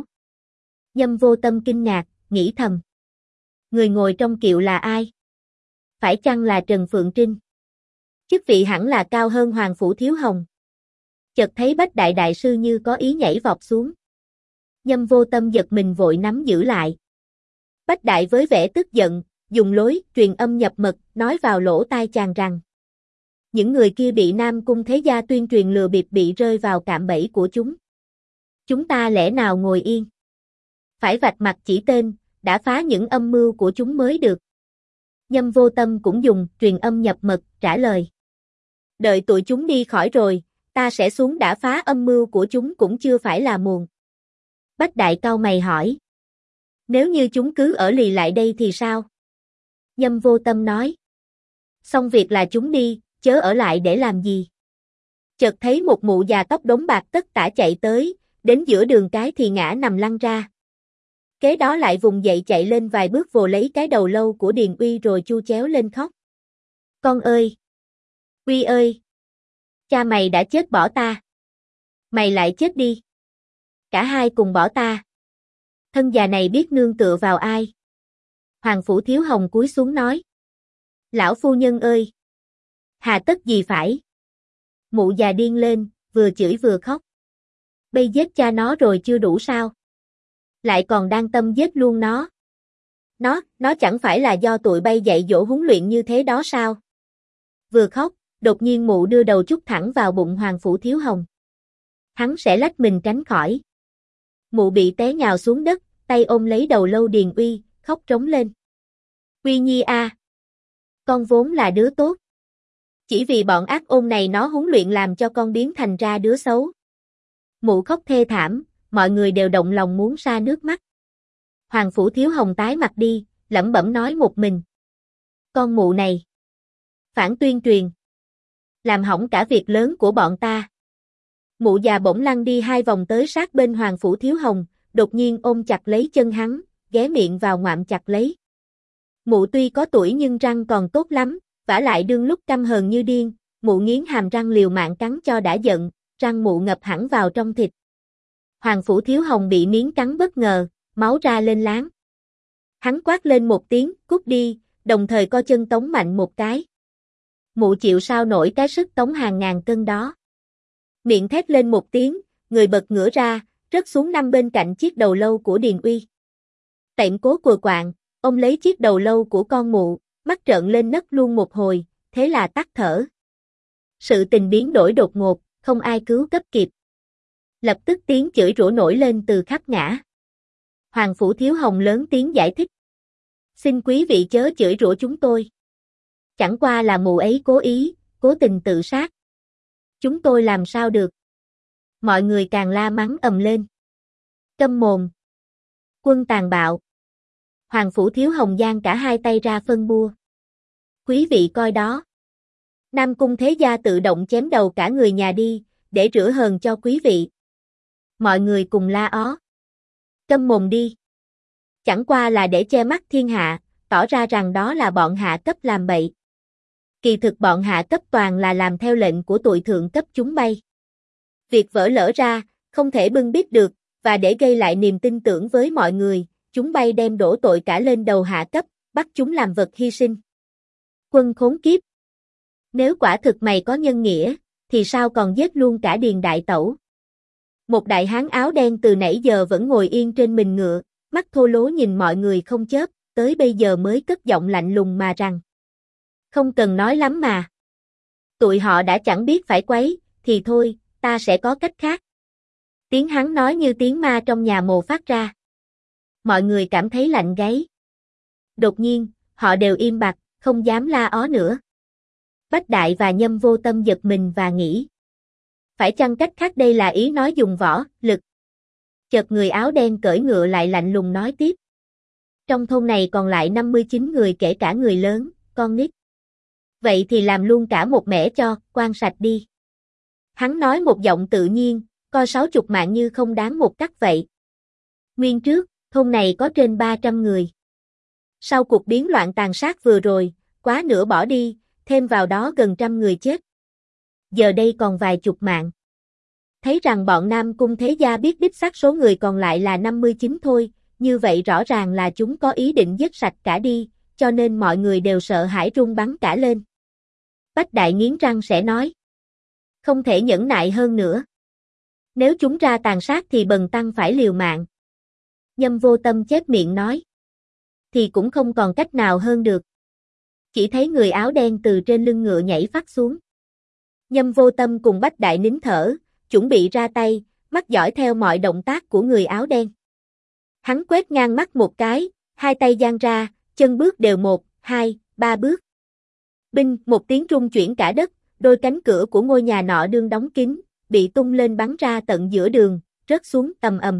Nhâm Vô Tâm kinh ngạc, nghĩ thầm. Người ngồi trong kiệu là ai? Phải chăng là Trần Phượng Trinh? Chức vị hẳn là cao hơn Hoàng Phủ Thiếu Hồng. Chợt thấy Bách Đại đại sư như có ý nhảy vọt xuống. Nhâm Vô Tâm giật mình vội nắm giữ lại. Bách Đại với vẻ tức giận, dùng lối truyền âm nhập mật, nói vào lỗ tai chàng rằng những người kia bị Nam Cung thế gia tuyên truyền lừa bịp bị rơi vào cạm bẫy của chúng. Chúng ta lẽ nào ngồi yên? Phải vạch mặt chỉ tên, đã phá những âm mưu của chúng mới được. Nhâm Vô Tâm cũng dùng truyền âm nhập mật trả lời. Đợi tụi chúng đi khỏi rồi, ta sẽ xuống đã phá âm mưu của chúng cũng chưa phải là muộn. Bách Đại cau mày hỏi. Nếu như chúng cứ ở lì lại đây thì sao? Nhâm Vô Tâm nói. Xong việc là chúng đi, chớ ở lại để làm gì? Chợt thấy một mụ già tóc đốm bạc tất tả chạy tới, đến giữa đường cái thì ngã nằm lăn ra. Kế đó lại vùng dậy chạy lên vài bước vồ lấy cái đầu lâu của Điền Uy rồi chu chéo lên khóc. Con ơi! Uy ơi! Cha mày đã chết bỏ ta. Mày lại chết đi. Cả hai cùng bỏ ta. Thân già này biết nương tựa vào ai? Hoàng Phủ Thiếu Hồng cúi xuống nói. Lão phu nhân ơi! Hà tất gì phải? Mụ già điên lên, vừa chửi vừa khóc. Bây giết cha nó rồi chưa đủ sao? Lại còn đang tâm giết luôn nó. Nó chẳng phải là do tụi bay dạy dỗ huấn luyện như thế đó sao? Vừa khóc, đột nhiên mụ đưa đầu chúc thẳng vào bụng Hoàng Phủ Thiếu Hồng. Hắn sẽ lách mình tránh khỏi. Mụ bị té nhào xuống đất, tay ôm lấy đầu Lâu Điền Uy, khóc trống lên. Uy Nhi a, con vốn là đứa tốt. Chỉ vì bọn ác ôn này nó huấn luyện làm cho con biến thành ra đứa xấu. Mụ khóc thê thảm, mọi người đều động lòng muốn ra nước mắt. Hoàng Phủ Thiếu Hồng tái mặt đi, lẩm bẩm nói một mình. Con mụ này. Phản tuyên truyền. Làm hỏng cả việc lớn của bọn ta. Mụ già bỗng lăn đi 2 vòng tới sát bên Hoàng Phủ Thiếu Hồng, đột nhiên ôm chặt lấy chân hắn, ghé miệng vào ngoạm chặt lấy. Mụ tuy có tuổi nhưng răng còn tốt lắm, vả lại đương lúc căm hờn như điên, mụ nghiến hàm răng liều mạng cắn cho đã giận, răng mụ ngập hẳn vào trong thịt. Hoàng Phủ Thiếu Hồng bị miếng cắn bất ngờ, máu ra lên láng. Hắn quát lên một tiếng, cút đi, đồng thời co chân tống mạnh một cái. Mụ chịu sao nổi cái sức tống hàng ngàn cân đó. Miệng thét lên một tiếng, người bật ngửa ra, rớt xuống nằm bên cạnh chiếc đầu lâu của Điền Uy. Tệm Cố cùa quạng, ôm lấy chiếc đầu lâu của con mụ, mắt trợn lên nấc luôn một hồi, thế là tắt thở. Sự tình biến đổi đột ngột, không ai cứu cấp kịp. Lập tức tiếng chửi rủa nổi lên từ khắp ngã. Hoàng Phủ Thiếu Hồng lớn tiếng giải thích. Xin quý vị chớ chửi rủa chúng tôi. Chẳng qua là mụ ấy cố ý, cố tình tự sát. Chúng tôi làm sao được. Mọi người càng la mắng ầm lên. Câm mồm. Quân tàn bạo. Hoàng Phủ Thiếu Hồng giang cả 2 tay ra phân bua. Quý vị coi đó. Nam Cung Thế Gia tự động chém đầu cả người nhà đi, để rửa hờn cho quý vị. Mọi người cùng la ó. Câm mồm đi. Chẳng qua là để che mắt thiên hạ, tỏ ra rằng đó là bọn hạ cấp làm bậy. Kỳ thực bọn hạ cấp toàn là làm theo lệnh của tụi thượng cấp chúng bay. Việc vỡ lỡ ra, không thể bưng bít được, và để gây lại niềm tin tưởng với mọi người, chúng bay đem đổ tội cả lên đầu hạ cấp, bắt chúng làm vật hy sinh. Quân khốn kiếp. Nếu quả thực mày có nhân nghĩa, thì sao còn giết luôn cả Điền đại tẩu? Một đại hán áo đen từ nãy giờ vẫn ngồi yên trên mình ngựa, mắt thô lố nhìn mọi người không chớp, tới bây giờ mới cất giọng lạnh lùng mà rằng. Không cần nói lắm mà. Tụi họ đã chẳng biết phải quấy, thì thôi, ta sẽ có cách khác. Tiếng hắn nói như tiếng ma trong nhà mồ phát ra. Mọi người cảm thấy lạnh gáy. Đột nhiên, họ đều im bặt, không dám la ó nữa. Bách Đại và Nhâm Vô Tâm giật mình và nghĩ. Phải chăng cách khác đây là ý nói dùng võ, lực? Chợt người áo đen cưỡi ngựa lại lạnh lùng nói tiếp. Trong thôn này còn lại 59 người kể cả người lớn, con nít. Vậy thì làm luôn cả một mẻ cho, quan sạch đi. Hắn nói một giọng tự nhiên, coi 60 mạng như không đáng một cắc vậy. Nguyên trước, thôn này có trên 300 người. Sau cuộc biến loạn tàn sát vừa rồi, quá nửa bỏ đi, thêm vào đó gần 100 người chết. Giờ đây còn vài chục mạng. Thấy rằng bọn Nam Cung Thế Gia biết đích xác số người còn lại là 59 thôi, như vậy rõ ràng là chúng có ý định giết sạch cả đi, cho nên mọi người đều sợ hãi run bắn cả lên. Bách Đại nghiến răng sẽ nói. Không thể nhẫn nại hơn nữa. Nếu chúng ra tàn sát thì bần tăng phải liều mạng. Nhâm Vô Tâm chép miệng nói. Thì cũng không còn cách nào hơn được. Chỉ thấy người áo đen từ trên lưng ngựa nhảy phắt xuống. Nhâm Vô Tâm cùng Bách Đại nín thở, chuẩn bị ra tay, mắt dõi theo mọi động tác của người áo đen. Hắn quét ngang mắt một cái, 2 tay giang ra, chân bước đều 1, 2, 3 bước. Binh, một tiếng rung chuyển cả đất, đôi cánh cửa của ngôi nhà nọ đương đóng kín, bị tung lên bắn ra tận giữa đường, rớt xuống ầm ầm.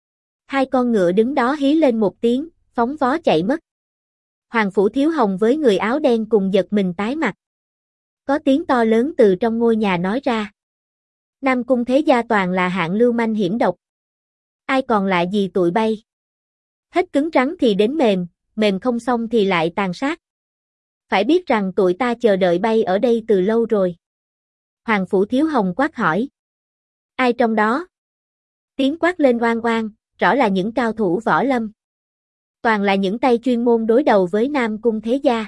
2 con ngựa đứng đó hí lên một tiếng, phóng vó chạy mất. Hoàng Phủ Thiếu Hồng với người áo đen cùng giật mình tái mặt. Có tiếng to lớn từ trong ngôi nhà nói ra. Nam Cung Thế Gia toàn là hạng lưu manh hiểm độc. Ai còn lại gì tụi bay? Hết cứng rắn thì đến mềm, mềm không xong thì lại tàn sát. Phải biết rằng tụi ta chờ đợi bay ở đây từ lâu rồi. Hoàng Phủ Thiếu Hồng quát hỏi. Ai trong đó? Tiếng quát lên oang oang, rõ là những cao thủ võ lâm. Toàn là những tay chuyên môn đối đầu với Nam Cung Thế Gia.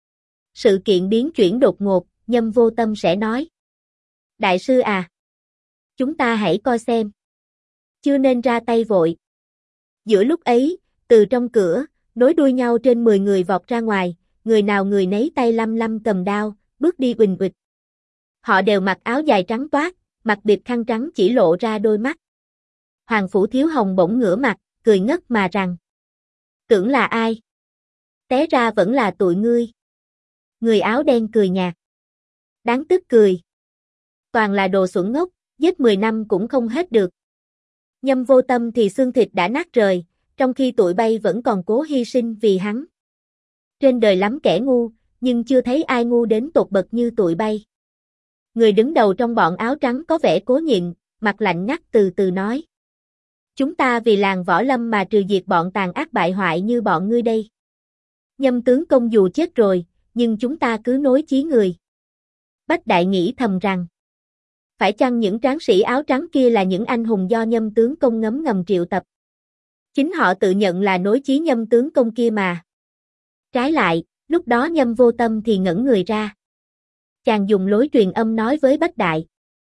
Sự kiện biến chuyển đột ngột, Nhâm Vô Tâm sẽ nói. Đại sư à, chúng ta hãy coi xem. Chưa nên ra tay vội. Giữa lúc ấy, từ trong cửa, nối đuôi nhau trên 10 người vọt ra ngoài, người nào người nấy tay lăm lăm cầm đao, bước đi uỳnh uịch. Họ đều mặc áo dài trắng toát, mặc bịt khăn trắng chỉ lộ ra đôi mắt. Hoàng Phủ Thiếu Hồng bỗng ngửa mặt, cười ngất mà rằng: tưởng là ai? Té ra vẫn là tụi ngươi. Người áo đen cười nhạt. Đáng tức cười. Toàn là đồ xuẩn ngốc, giết 10 năm cũng không hết được. Nhâm Vô Tâm thì xương thịt đã nát rời, trong khi tụi bay vẫn còn cố hy sinh vì hắn. Trên đời lắm kẻ ngu, nhưng chưa thấy ai ngu đến tột bậc như tụi bay. Người đứng đầu trong bọn áo trắng có vẻ cố nhịn, mặt lạnh ngắt từ từ nói: chúng ta vì làng Võ Lâm mà trừ diệt bọn tàn ác bại hoại như bọn ngươi đây. Nhâm tướng công dù chết rồi, nhưng chúng ta cứ nối chí người. Bách Đại nghĩ thầm rằng: phải chăng những tráng sĩ áo trắng kia là những anh hùng do Nhâm tướng công ngấm ngầm triệu tập? Chính họ tự nhận là nối chí Nhâm tướng công kia mà. Trái lại, lúc đó Nhâm Vô Tâm thì ngẩn người ra. Chàng dùng lối truyền âm nói với Bách Đại: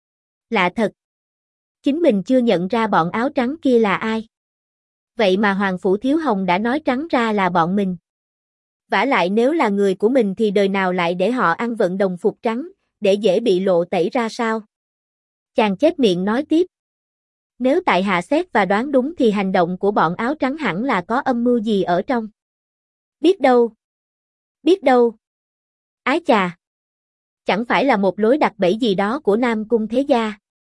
lạ thật. Chính mình chưa nhận ra bọn áo trắng kia là ai. Vậy mà Hoàng Phủ Thiếu Hồng đã nói trắng ra là bọn mình. Vả lại nếu là người của mình thì đời nào lại để họ ăn vận đồng phục trắng, để dễ bị lộ tẩy ra sao? Chàng chép miệng nói tiếp: nếu tại hạ xét và đoán đúng thì hành động của bọn áo trắng hẳn là có âm mưu gì ở trong. Biết đâu. Biết đâu. Ái chà. Chẳng phải là một lối đặt bẫy gì đó của Nam Cung Thế Gia.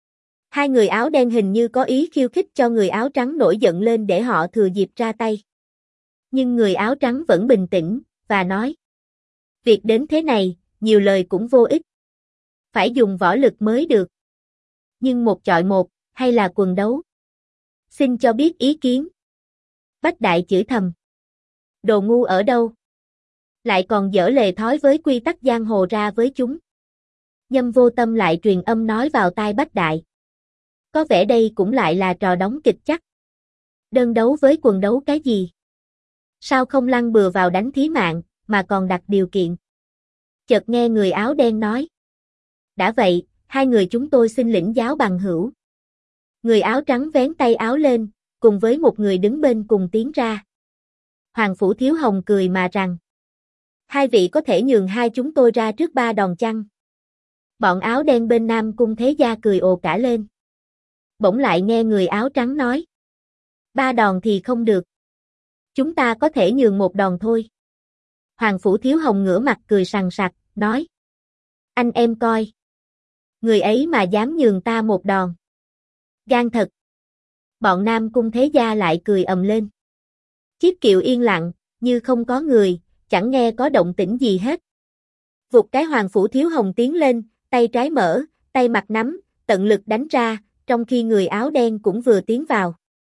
Hai người áo đen hình như có ý khiêu khích cho người áo trắng nổi giận lên để họ thừa dịp ra tay. Nhưng người áo trắng vẫn bình tĩnh, và nói: việc đến thế này, nhiều lời cũng vô ích. Phải dùng võ lực mới được. Nhưng một chọi một, hay là quần đấu? Xin cho biết ý kiến. Bách Đại chửi thầm: đồ ngu ở đâu? Lại còn dở lề thói với quy tắc giang hồ ra với chúng. Nhâm Vô Tâm lại truyền âm nói vào tai Bách Đại: có vẻ đây cũng lại là trò đóng kịch chắc. Đơn đấu với quần đấu cái gì? Sao không lăn bừa vào đánh thí mạng, mà còn đặt điều kiện? Chợt nghe người áo đen nói: đã vậy, hai người chúng tôi xin lĩnh giáo bằng hữu. Người áo trắng vén tay áo lên, cùng với một người đứng bên cùng tiến ra. Hoàng Phủ Thiếu Hồng cười mà rằng: hai vị có thể nhường hai chúng tôi ra trước ba đòn chăng? Bọn áo đen bên Nam Cung Thế Gia cười ồ cả lên. Bỗng lại nghe người áo trắng nói: ba đòn thì không được. Chúng ta có thể nhường một đòn thôi. Hoàng Phủ Thiếu Hồng ngửa mặt cười sằng sặc, nói: anh em coi. Người ấy mà dám nhường ta một đòn. Gan thật. Bọn Nam Cung Thế Gia lại cười ầm lên. Chiếc kiệu yên lặng, như không có người, chẳng nghe có động tĩnh gì hết. Vụt cái Hoàng Phủ Thiếu Hồng tiến lên, tay trái mở, tay mặt nắm, tận lực đánh ra, trong khi người áo đen cũng vừa tiến vào.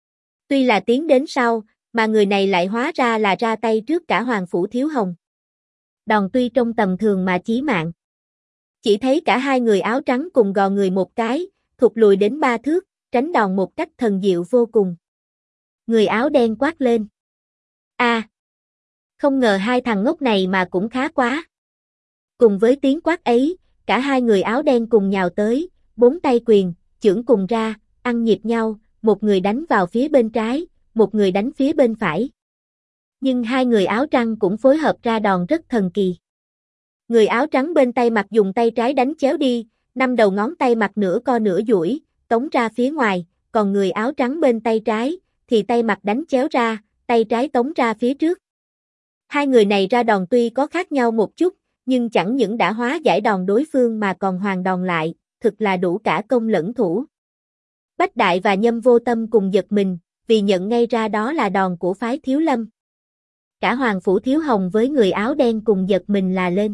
Tuy là tiến đến sau, mà người này lại hóa ra là ra tay trước cả Hoàng Phủ Thiếu Hồng. Đòn tuy trong tầm thường mà chí mạng. Chỉ thấy cả hai người áo trắng cùng gò người một cái, thụt lùi đến 3 thước, tránh đòn một cách thần diệu vô cùng. Người áo đen quát lên: a, không ngờ hai thằng ngốc này mà cũng khá quá. Cùng với tiếng quát ấy, cả hai người áo đen cùng nhào tới, 4 tay quyền, chưởng cùng ra, ăn nhịp nhau, một người đánh vào phía bên trái, một người đánh phía bên phải. Nhưng hai người áo trắng cũng phối hợp ra đòn rất thần kỳ. Người áo trắng bên tay mặt dùng tay trái đánh chéo đi, 5 đầu ngón tay mặt nửa co nửa duỗi, tống ra phía ngoài, còn người áo trắng bên tay trái, thì tay mặt đánh chéo ra, tay trái tống ra phía trước. Hai người này ra đòn tuy có khác nhau một chút, nhưng chẳng những đã hóa giải đòn đối phương mà còn hoàn đòn lại, thực là đủ cả công lẫn thủ. Bách Đại và Nhâm Vô Tâm cùng giật mình, vì nhận ngay ra đó là đòn của phái Thiếu Lâm. Cả Hoàng Phủ Thiếu Hồng với người áo đen cùng giật mình là lên.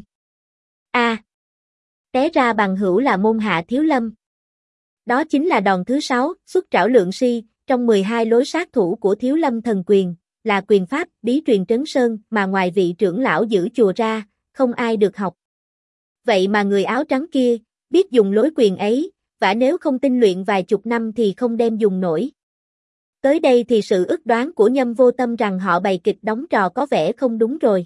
A, té ra bằng hữu là môn hạ Thiếu Lâm. Đó chính là đòn thứ 6, xuất trảo lượng si, trong 12 lối sát thủ của Thiếu Lâm thần quyền, là quyền pháp bí truyền Trấn Sơn mà ngoài vị trưởng lão giữ chùa ra, không ai được học. Vậy mà người áo trắng kia, biết dùng lối quyền ấy, và nếu không tinh luyện vài chục năm thì không đem dùng nổi. Tới đây thì sự ước đoán của Nhâm Vô Tâm rằng họ bày kịch đóng trò có vẻ không đúng rồi.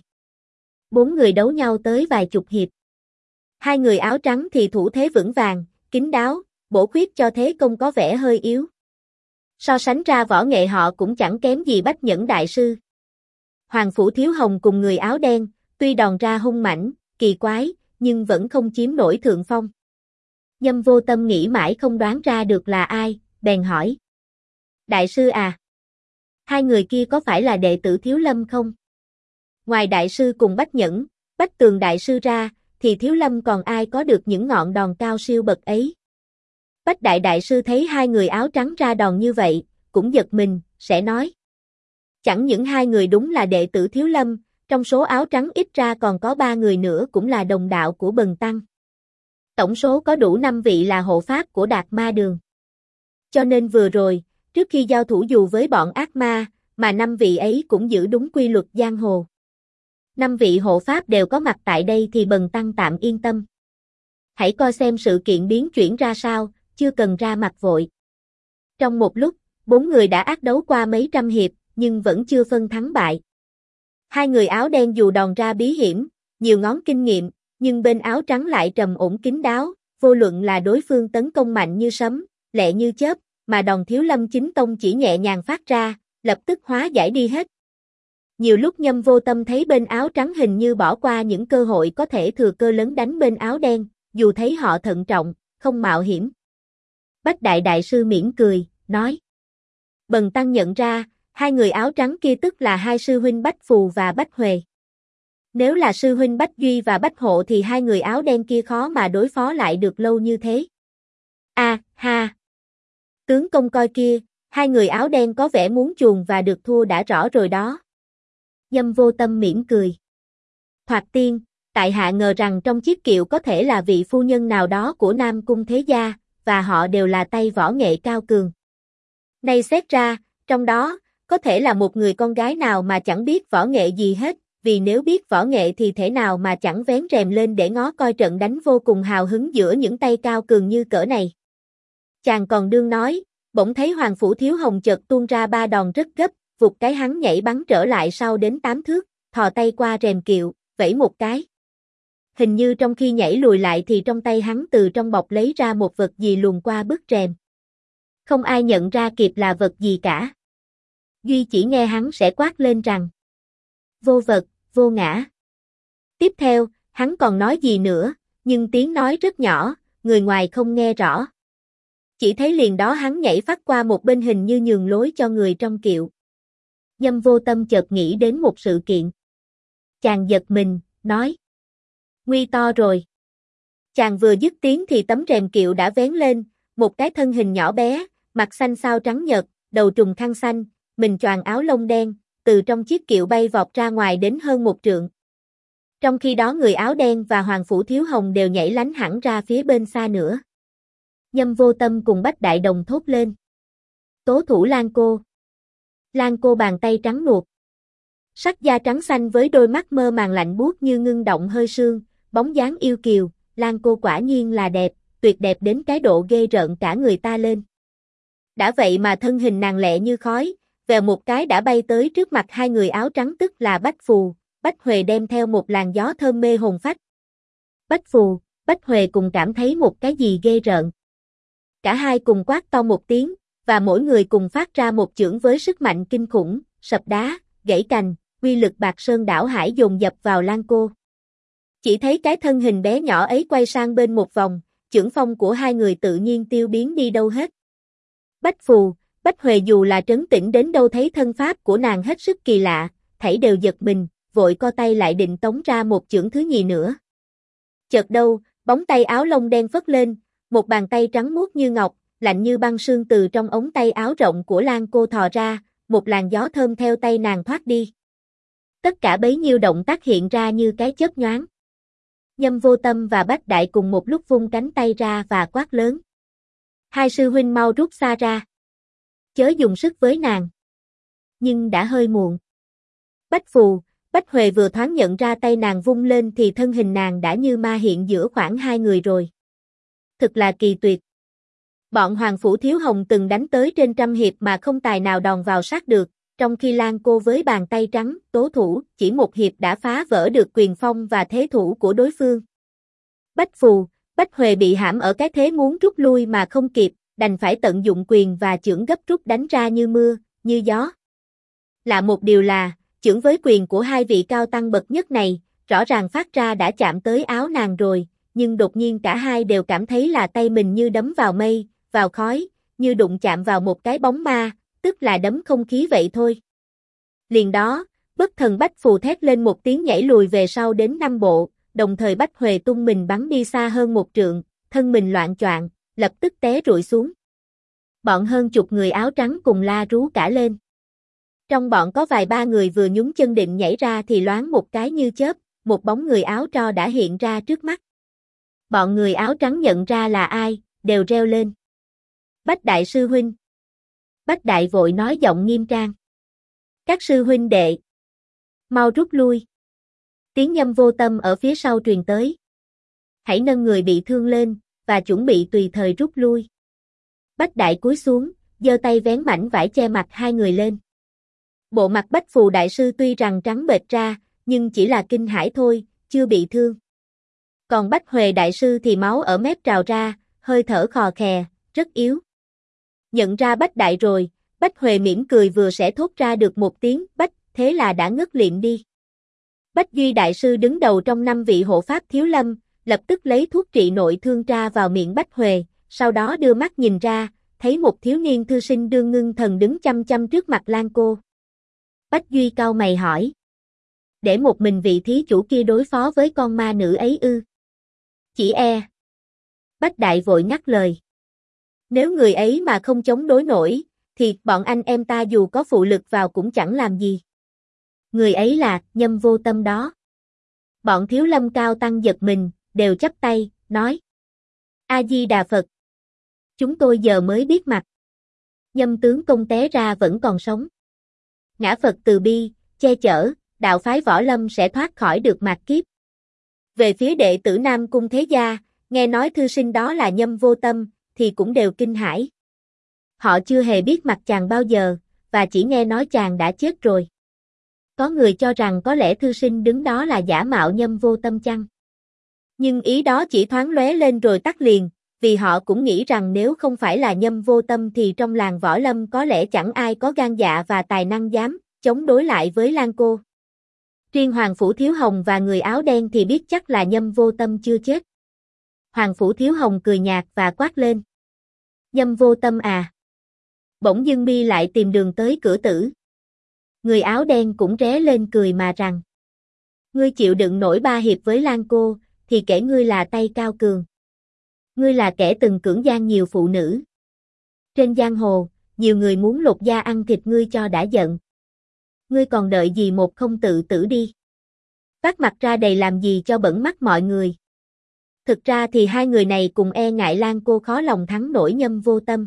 4 người đấu nhau tới vài chục hiệp. Hai người áo trắng thì thủ thế vững vàng, kín đáo, bổ khuyết cho thế công có vẻ hơi yếu. So sánh ra võ nghệ họ cũng chẳng kém gì Bách Nhẫn đại sư. Hoàng Phủ Thiếu Hồng cùng người áo đen, tuy đòn ra hung mãnh, kỳ quái, nhưng vẫn không chiếm nổi thượng phong. Nhâm Vô Tâm nghĩ mãi không đoán ra được là ai, bèn hỏi. Đại sư à? Hai người kia có phải là đệ tử Thiếu Lâm không? Ngoài đại sư cùng Bách Nhẫn, Bách Tường đại sư ra, thì Thiếu Lâm còn ai có được những ngọn đòn cao siêu bậc ấy? Bách Đại đại sư thấy hai người áo trắng ra đòn như vậy, cũng giật mình, sẽ nói. Chẳng những hai người đúng là đệ tử Thiếu Lâm, trong số áo trắng ít ra còn có 3 người nữa cũng là đồng đạo của Bần Tăng. Tổng số có đủ 5 vị là hộ pháp của Đạt Ma Đường. Cho nên vừa rồi, trước khi giao thủ dù với bọn ác ma, mà 5 vị ấy cũng giữ đúng quy luật giang hồ. 5 vị hộ pháp đều có mặt tại đây thì Bần Tăng tạm yên tâm. Hãy coi xem sự kiện biến chuyển ra sao, chưa cần ra mặt vội. Trong một lúc, 4 người đã ác đấu qua mấy trăm hiệp, nhưng vẫn chưa phân thắng bại. Hai người áo đen dù đòn ra bí hiểm, nhiều ngón kinh nghiệm, nhưng bên áo trắng lại trầm ổn kín đáo, vô luận là đối phương tấn công mạnh như sấm, lẹ như chớp, mà đòn Thiếu Lâm chính tông chỉ nhẹ nhàng phát ra, lập tức hóa giải đi hết. Nhiều lúc Nhâm Vô Tâm thấy bên áo trắng hình như bỏ qua những cơ hội có thể thừa cơ lấn đánh bên áo đen, dù thấy họ thận trọng, không mạo hiểm. Bách Đại đại sư mỉm cười, nói. Bần Tăng nhận ra, hai người áo trắng kia tức là hai sư huynh Bách Phù và Bách Huệ. Nếu là sư huynh Bách Duy và Bách Hộ thì hai người áo đen kia khó mà đối phó lại được lâu như thế. Ha! Tướng công coi kia, hai người áo đen có vẻ muốn chuồn và được thua đã rõ rồi đó. Nhâm Vô Tâm mỉm cười. Thoạt tiên, tại hạ ngờ rằng trong chiếc kiệu có thể là vị phu nhân nào đó của Nam Cung Thế Gia, và họ đều là tay võ nghệ cao cường. Nay xét ra, trong đó, có thể là một người con gái nào mà chẳng biết võ nghệ gì hết, vì nếu biết võ nghệ thì thể nào mà chẳng vén rèm lên để ngó coi trận đánh vô cùng hào hứng giữa những tay cao cường như cỡ này. Chàng còn đương nói, bỗng thấy Hoàng Phủ Thiếu Hồng chợt tuôn ra 3 đòn rất gấp, vụt cái hắn nhảy bắn trở lại sau đến 8 thước, thò tay qua rèm kiệu, vẫy một cái. Hình như trong khi nhảy lùi lại thì trong tay hắn từ trong bọc lấy ra một vật gì luồn qua bức rèm. Không ai nhận ra kịp là vật gì cả. Duy chỉ nghe hắn sẽ quát lên rằng vô vật, vô ngã. Tiếp theo, hắn còn nói gì nữa, nhưng tiếng nói rất nhỏ, người ngoài không nghe rõ. Chỉ thấy liền đó hắn nhảy phát qua một bên hình như nhường lối cho người trong kiệu. Nhâm Vô Tâm chợt nghĩ đến một sự kiện. Chàng giật mình, nói. Nguy to rồi. Chàng vừa dứt tiếng thì tấm rèm kiệu đã vén lên, một cái thân hình nhỏ bé, mặt xanh xao trắng nhợt, đầu trùm khăn xanh, mình choàng áo lông đen, từ trong chiếc kiệu bay vọt ra ngoài đến hơn 1 trượng. Trong khi đó người áo đen và Hoàng Phủ Thiếu Hồng đều nhảy lánh hẳn ra phía bên xa nữa. Nhâm Vô Tâm cùng Bách Đại đồng thốt lên. Tố thủ Lan Cô. Lan Cô bàn tay trắng nuột. Sắc da trắng xanh với đôi mắt mơ màng lạnh buốt như ngưng động hơi sương, bóng dáng yêu kiều, Lan Cô quả nhiên là đẹp, tuyệt đẹp đến cái độ ghê rợn cả người ta lên. Đã vậy mà thân hình nàng lẹ như khói, vèo một cái đã bay tới trước mặt hai người áo trắng tức là Bách Phù, Bách Huệ đem theo một làn gió thơm mê hồn phách. Bách Phù, Bách Huệ cùng cảm thấy một cái gì ghê rợn. Cả hai cùng quát to một tiếng, và mỗi người cùng phát ra một chưởng với sức mạnh kinh khủng, sập đá, gãy cành, uy lực bạc sơn đảo hải dồn dập vào Lan Cô. Chỉ thấy cái thân hình bé nhỏ ấy quay sang bên một vòng, chưởng phong của hai người tự nhiên tiêu biến đi đâu hết. Bách Phù, Bách Huệ dù là trấn tĩnh đến đâu thấy thân pháp của nàng hết sức kỳ lạ, thảy đều giật mình, vội co tay lại định tống ra một chưởng thứ nhì nữa. Chợt đâu, bóng tay áo lông đen phất lên, một bàn tay trắng muốt như ngọc, lạnh như băng sương từ trong ống tay áo rộng của Lan Cô thò ra, một làn gió thơm theo tay nàng thoát đi. Tất cả bấy nhiêu động tác hiện ra như cái chớp nhoáng. Nhâm Vô Tâm và Bách Đại cùng một lúc vung cánh tay ra và quát lớn. Hai sư huynh mau rút xa ra. Chớ dùng sức với nàng. Nhưng đã hơi muộn. Bách Phù, Bách Huệ vừa thoáng nhận ra tay nàng vung lên thì thân hình nàng đã như ma hiện giữa khoảng hai người rồi. Thực là kỳ tuyệt. Bọn Hoàng Phủ Thiếu Hồng từng đánh tới trên trăm hiệp mà không tài nào đòn vào sát được, trong khi Lan Cô với bàn tay trắng, tố thủ, chỉ một hiệp đã phá vỡ được quyền phong và thế thủ của đối phương. Bách Phù, Bách Huệ bị hãm ở cái thế muốn rút lui mà không kịp, đành phải tận dụng quyền và chưởng gấp rút đánh ra như mưa, như gió. Lạ một điều là, Chưởng với quyền của hai vị cao tăng bậc nhất này, rõ ràng phát ra đã chạm tới áo nàng rồi, nhưng đột nhiên cả hai đều cảm thấy là tay mình như đấm vào mây, vào khói, như đụng chạm vào một cái bóng ma, tức là đấm không khí vậy thôi. Liền đó, Bất Thần Bách Phù thét lên một tiếng nhảy lùi về sau đến 5 bộ, đồng thời Bách Huề tung mình bắn đi xa hơn 1 trượng, thân mình loạng choạng, lập tức té rụi xuống. Bọn hơn chục người áo trắng cùng la rú cả lên. Trong bọn có vài ba người vừa nhún chân định nhảy ra thì loáng một cái như chớp, một bóng người áo tro đã hiện ra trước mắt. Bọn người áo trắng nhận ra là ai, đều reo lên. Bách Đại sư huynh. Bách Đại vội nói giọng nghiêm trang. Các sư huynh đệ, mau rút lui. Tiếng Nhâm Vô Tâm ở phía sau truyền tới. Hãy nâng người bị thương lên, và chuẩn bị tùy thời rút lui. Bách Đại cúi xuống, giơ tay vén mảnh vải che mặt hai người lên. Bộ mặt Bách Phù Đại sư tuy rằng trắng bệch ra, nhưng chỉ là kinh hãi thôi, chưa bị thương. Còn Bách Huề Đại sư thì máu ở mép trào ra, hơi thở khò khè, rất yếu. Nhận ra Bách Đại rồi, Bách Huề mỉm cười vừa sẽ thốt ra được một tiếng Bách, thế là đã ngất liệm đi. Bách Duy Đại sư đứng đầu trong 5 vị hộ pháp Thiếu Lâm, lập tức lấy thuốc trị nội thương tra vào miệng Bách Huề, sau đó đưa mắt nhìn ra, thấy một thiếu niên thư sinh đương ngưng thần đứng chăm chăm trước mặt Lan cô. Bách Duy cau mày hỏi. Để một mình vị thí chủ kia đối phó với con ma nữ ấy ư? Chỉ e. Bách Đại vội ngắt lời. Nếu người ấy mà không chống đối nổi, thì bọn anh em ta dù có phụ lực vào cũng chẳng làm gì. Người ấy là Nhâm Vô Tâm đó. Bọn Thiếu Lâm cao tăng giật mình, đều chắp tay, nói. A-di-đà Phật. Chúng tôi giờ mới biết mặt. Nhâm tướng công té ra vẫn còn sống. Ngã Phật từ bi, che chở, đạo phái Võ Lâm sẽ thoát khỏi được mạt kiếp. Về phía đệ tử Nam Cung Thế Gia, nghe nói thư sinh đó là Nhâm Vô Tâm, thì cũng đều kinh hãi. Họ chưa hề biết mặt chàng bao giờ, và chỉ nghe nói chàng đã chết rồi. Có người cho rằng có lẽ thư sinh đứng đó là giả mạo Nhâm Vô Tâm chăng? Nhưng ý đó chỉ thoáng lóe lên rồi tắt liền, vì họ cũng nghĩ rằng nếu không phải là Nhâm Vô Tâm thì trong làng Võ Lâm có lẽ chẳng ai có gan dạ và tài năng dám chống đối lại với Lan cô. Riêng Hoàng Phủ Thiếu Hồng và người áo đen thì biết chắc là Nhâm Vô Tâm chưa chết. Hoàng Phủ Thiếu Hồng cười nhạt và quát lên. Nhâm Vô Tâm à? Bỗng dưng mi lại tìm đường tới cửa tử. Người áo đen cũng ré lên cười mà rằng. Ngươi chịu đựng nổi 3 hiệp với Lan cô, thì kể ngươi là tay cao cường. Ngươi là kẻ từng cưỡng gian nhiều phụ nữ. Trên giang hồ, nhiều người muốn lột da ăn thịt ngươi cho đã giận. Ngươi còn đợi gì một không tự tử đi. Vác mặt ra đầy làm gì cho bẩn mắt mọi người. Thực ra thì hai người này cùng e ngại Lan cô khó lòng thắng nổi Nhâm Vô Tâm.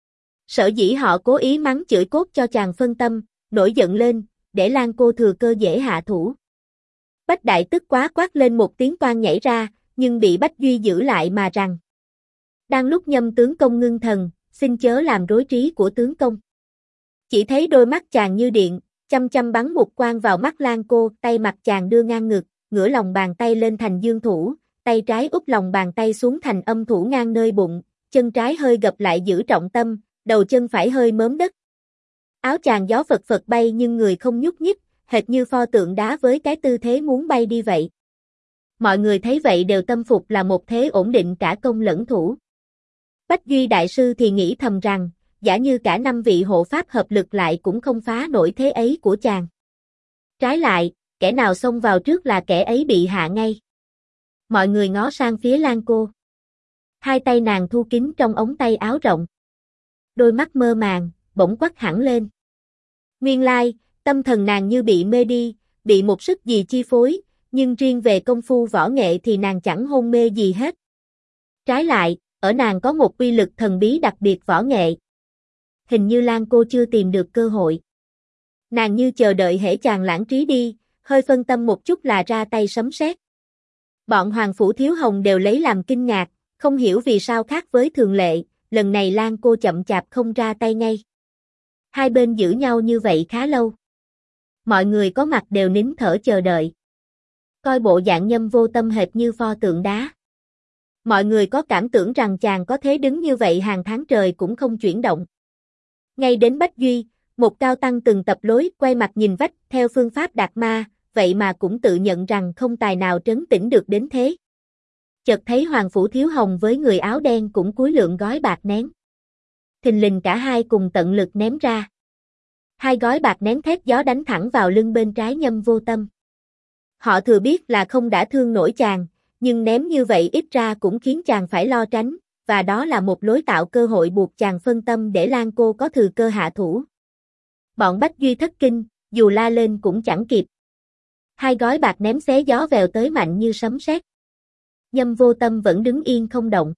Sở dĩ họ cố ý mắng chửi cốt cho chàng phân tâm, nổi giận lên, để Lan cô thừa cơ dễ hạ thủ. Bách Đại tức quá quát lên một tiếng toan nhảy ra, nhưng bị Bách Duy giữ lại mà rằng. Đang lúc Nhâm tướng công ngưng thần, xin chớ làm rối trí của tướng công. Chỉ thấy đôi mắt chàng như điện, chăm chăm bắn một quang vào mắt Lan cô, tay mặt chàng đưa ngang ngực, ngửa lòng bàn tay lên thành dương thủ, tay trái úp lòng bàn tay xuống thành âm thủ ngang nơi bụng, chân trái hơi gập lại giữ trọng tâm, đầu chân phải hơi mớm đất. Áo chàng gió phật phật bay nhưng người không nhúc nhích, hệt như pho tượng đá với cái tư thế muốn bay đi vậy. Mọi người thấy vậy đều tâm phục là một thế ổn định cả công lẫn thủ. Bách Duy Đại sư thì nghĩ thầm rằng, giả như cả 5 vị hộ pháp hợp lực lại cũng không phá nổi thế ấy của chàng. Trái lại, kẻ nào xông vào trước là kẻ ấy bị hạ ngay. Mọi người ngó sang phía Lan cô. Hai tay nàng thu kín trong ống tay áo rộng. Đôi mắt mơ màng, bỗng quắc hẳn lên. Nguyên lai, tâm thần nàng như bị mê đi, bị một sức gì chi phối, nhưng riêng về công phu võ nghệ thì nàng chẳng hôn mê gì hết. Trái lại, ở nàng có một uy lực thần bí đặc biệt võ nghệ. Hình như Lan cô chưa tìm được cơ hội. Nàng như chờ đợi hễ chàng lãng trí đi, hơi phân tâm một chút là ra tay sấm sét. Bọn Hoàng Phủ Thiếu Hồng đều lấy làm kinh ngạc, không hiểu vì sao khác với thường lệ, lần này Lan cô chậm chạp không ra tay ngay. Hai bên giữ nhau như vậy khá lâu. Mọi người có mặt đều nín thở chờ đợi. Coi bộ dạng Nhâm Vô Tâm hệt như pho tượng đá. Mọi người có cảm tưởng rằng chàng có thế đứng như vậy hàng tháng trời cũng không chuyển động. Ngay đến Bách Duy, Một cao tăng từng tập lối, quay mặt nhìn vách, theo phương pháp đạt ma, vậy mà cũng tự nhận rằng không tài nào trấn tĩnh được đến thế. Chợt thấy Hoàng Phủ Thiếu Hồng với người áo đen cũng cúi lượng gói bạc nén. Thình lình cả hai cùng tận lực ném ra. Hai gói bạc nén thét gió đánh thẳng vào lưng bên trái Nhâm Vô Tâm. Họ thừa biết là không đã thương nổi chàng, nhưng ném như vậy ít ra cũng khiến chàng phải lo tránh, và đó là một lối tạo cơ hội buộc chàng phân tâm để Lan Cô có thừa cơ hạ thủ. Bọn Bách Duy thất kinh, dù la lên cũng chẳng kịp. Hai gói bạc ném xé gió vèo tới mạnh như sấm sét. Nhâm Vô Tâm vẫn đứng yên không động.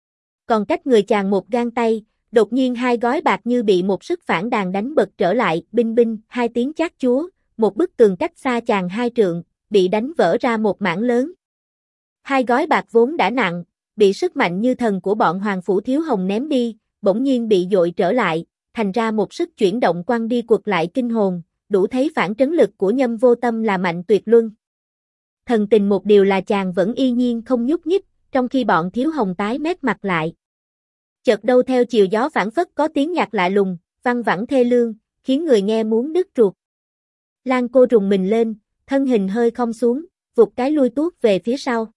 Còn cách người chàng một gang tay, đột nhiên hai gói bạc như bị một sức phản đàn đánh bật trở lại, binh binh, hai tiếng chát chúa, một bức tường cách xa chàng 2 trượng, bị đánh vỡ ra một mảng lớn. Hai gói bạc vốn đã nặng, bị sức mạnh như thần của bọn Hoàng Phủ Thiếu Hồng ném đi, bỗng nhiên bị dội trở lại, thành ra một sức chuyển động quăng đi quật lại kinh hồn, đủ thấy phản trấn lực của Nhâm Vô Tâm là mạnh tuyệt luân. Thần tình một điều là chàng vẫn y nhiên không nhúc nhích, trong khi bọn Thiếu Hồng tái mét mặt lại. Chợt đâu theo chiều gió phảng phất có tiếng nhạc lạ lùng, văng vẳng thê lương, khiến người nghe muốn đứt ruột. Lan Cô rùng mình lên, thân hình hơi khom xuống, vụt cái lui tuốt về phía sau.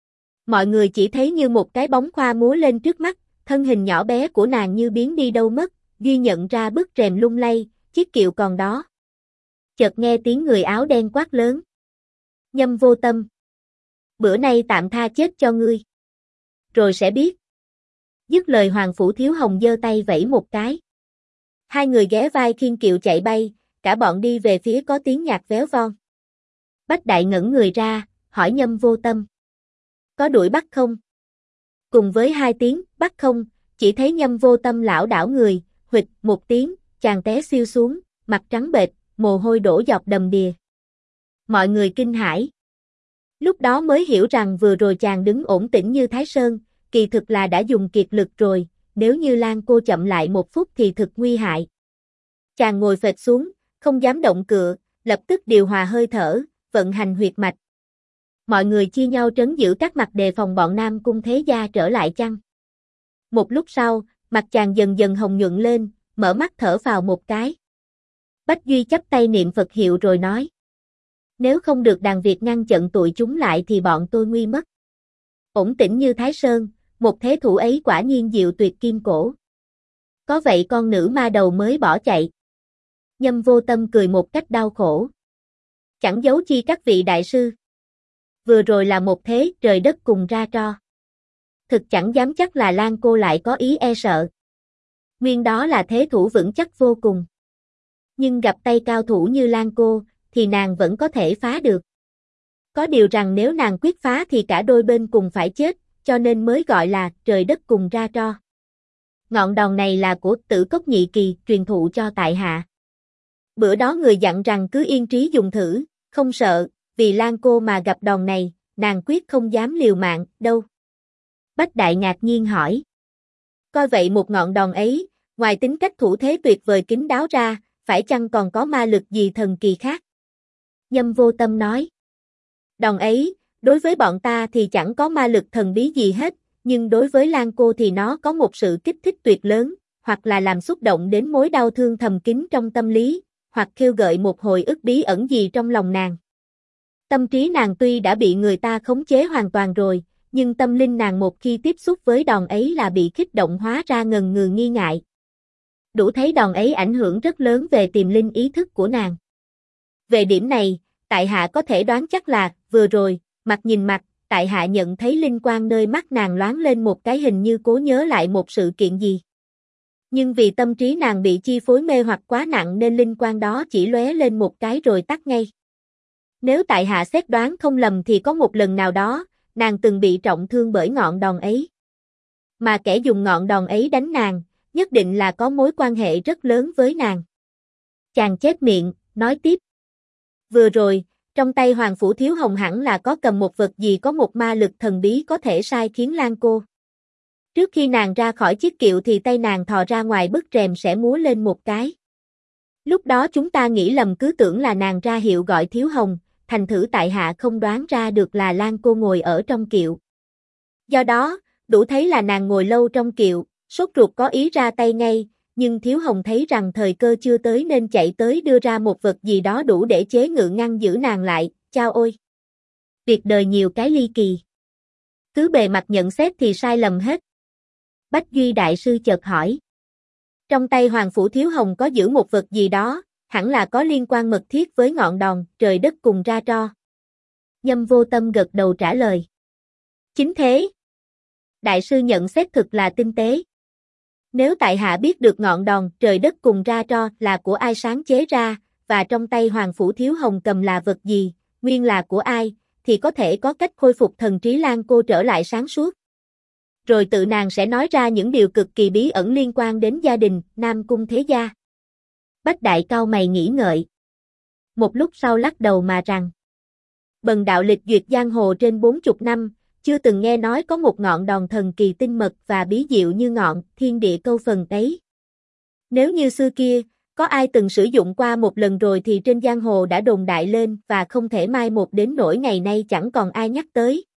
Mọi người chỉ thấy như một cái bóng khoa múa lên trước mắt, thân hình nhỏ bé của nàng như biến đi đâu mất, duy nhận ra bức rèm lung lay, chiếc kiệu còn đó. Chợt nghe tiếng người áo đen quát lớn. Nhâm Vô Tâm, bữa nay tạm tha chết cho ngươi. Rồi sẽ biết. Dứt lời Hoàng Phủ Thiếu Hồng giơ tay vẫy một cái. Hai người ghé vai khiêng kiệu chạy bay, cả bọn đi về phía có tiếng nhạc véo von. Bách Đại ngẩng người ra, hỏi Nhâm Vô Tâm. Có đuổi bắt không? Cùng với 2 tiếng, bắt không, chỉ thấy Nhâm Vô Tâm lảo đảo người, huỵch một tiếng, chàng té siêu xuống, mặt trắng bệch, mồ hôi đổ dọc đầm đìa. Mọi người kinh hãi. Lúc đó mới hiểu rằng vừa rồi chàng đứng ổn tĩnh như Thái Sơn, kỳ thực là đã dùng kiệt lực rồi, nếu như Lan Cô chậm lại 1 phút thì thực nguy hại. Chàng ngồi phệt xuống, không dám động cựa, lập tức điều hòa hơi thở, vận hành huyệt mạch. Mọi người chia nhau trấn giữ các mặt đề phòng bọn Nam Cung Thế Gia trở lại chăng. Một lúc sau, mặt chàng dần dần hồng nhuận lên, mở mắt thở vào một cái. Bách Duy chắp tay niệm Phật hiệu rồi nói. Nếu không được đàn Việt ngăn chặn tụi chúng lại thì bọn tôi nguy mất. Ổn tĩnh như Thái Sơn, một thế thủ ấy quả nhiên diệu tuyệt kim cổ. Có vậy con nữ ma đầu mới bỏ chạy. Nhâm Vô Tâm cười một cách đau khổ. Chẳng giấu chi các vị đại sư. Vừa rồi là một thế trời đất cùng ra tro. Thực chẳng dám chắc là Lan Cô lại có ý e sợ. Nguyên đó là thế thủ vững chắc vô cùng. Nhưng gặp tay cao thủ như Lan Cô, thì nàng vẫn có thể phá được. Có điều rằng nếu nàng quyết phá thì cả đôi bên cùng phải chết, cho nên mới gọi là trời đất cùng ra tro. Ngọn đòn này là của Tử Cốc Nhị Kỳ truyền thụ cho tại hạ. Bữa đó người dặn rằng cứ yên trí dùng thử, không sợ, vì Lan Cô mà gặp đòn này, nàng quyết không dám liều mạng, đâu. Bách Đại ngạc nhiên hỏi. Coi vậy một ngọn đòn ấy, ngoài tính cách thủ thế tuyệt vời kín đáo ra, phải chăng còn có ma lực gì thần kỳ khác? Nhâm Vô Tâm nói. Đòn ấy, đối với bọn ta thì chẳng có ma lực thần bí gì hết, nhưng đối với Lan Cô thì nó có một sự kích thích tuyệt lớn, hoặc là làm xúc động đến mối đau thương thầm kín trong tâm lý, hoặc khêu gợi một hồi ức bí ẩn gì trong lòng nàng. Tâm trí nàng tuy đã bị người ta khống chế hoàn toàn rồi, nhưng tâm linh nàng một khi tiếp xúc với đòn ấy là bị kích động hóa ra ngần ngừ nghi ngại. Đủ thấy đòn ấy ảnh hưởng rất lớn về tiềm linh ý thức của nàng. Về điểm này, tại hạ có thể đoán chắc là, vừa rồi, mặt nhìn mặt, tại hạ nhận thấy linh quang nơi mắt nàng loáng lên một cái hình như cố nhớ lại một sự kiện gì. Nhưng vì tâm trí nàng bị chi phối mê hoặc quá nặng nên linh quang đó chỉ lóe lên một cái rồi tắt ngay. Nếu tại hạ xét đoán không lầm thì có một lần nào đó, nàng từng bị trọng thương bởi ngọn đòn ấy. Mà kẻ dùng ngọn đòn ấy đánh nàng, nhất định là có mối quan hệ rất lớn với nàng. Chàng chép miệng, nói tiếp. Vừa rồi, trong tay Hoàng Phủ Thiếu Hồng hẳn là có cầm một vật gì có một ma lực thần bí có thể sai khiến Lan Cô. Trước khi nàng ra khỏi chiếc kiệu thì tay nàng thò ra ngoài bức rèm sẽ múa lên một cái. Lúc đó chúng ta nghĩ lầm cứ tưởng là nàng ra hiệu gọi Thiếu Hồng, thành thử tại hạ không đoán ra được là Lan Cô ngồi ở trong kiệu. Do đó, đủ thấy là nàng ngồi lâu trong kiệu, sốt ruột có ý ra tay ngay, nhưng Thiếu Hồng thấy rằng thời cơ chưa tới nên chạy tới đưa ra một vật gì đó đủ để chế ngự ngăn giữ nàng lại, chao ôi. Việc đời nhiều cái ly kỳ. Cứ bề mặt nhận xét thì sai lầm hết. Bách Duy Đại Sư chợt hỏi. Trong tay Hoàng Phủ Thiếu Hồng có giữ một vật gì đó, hẳn là có liên quan mật thiết với ngọn đòn, trời đất cùng ra tro. Nhâm Vô Tâm gật đầu trả lời. Chính thế. Đại sư nhận xét thực là tinh tế. Nếu tại hạ biết được ngọn đòn trời đất cùng ra tro là của ai sáng chế ra, và trong tay Hoàng Phủ Thiếu Hồng cầm là vật gì, nguyên là của ai, thì có thể có cách khôi phục thần trí Lan cô trở lại sáng suốt. Rồi tự nàng sẽ nói ra những điều cực kỳ bí ẩn liên quan đến gia đình, Nam Cung thế gia. Bách Đại cau mày nghĩ ngợi. Một lúc sau lắc đầu mà rằng. Bần đạo lịch duyệt giang hồ trên 40 năm, chưa từng nghe nói có một ngọn đòn thần kỳ tinh mật và bí diệu như ngọn thiên địa câu phần ấy. Nếu như xưa kia, có ai từng sử dụng qua một lần rồi thì trên giang hồ đã đồn đại lên và không thể mai một đến nỗi ngày nay chẳng còn ai nhắc tới.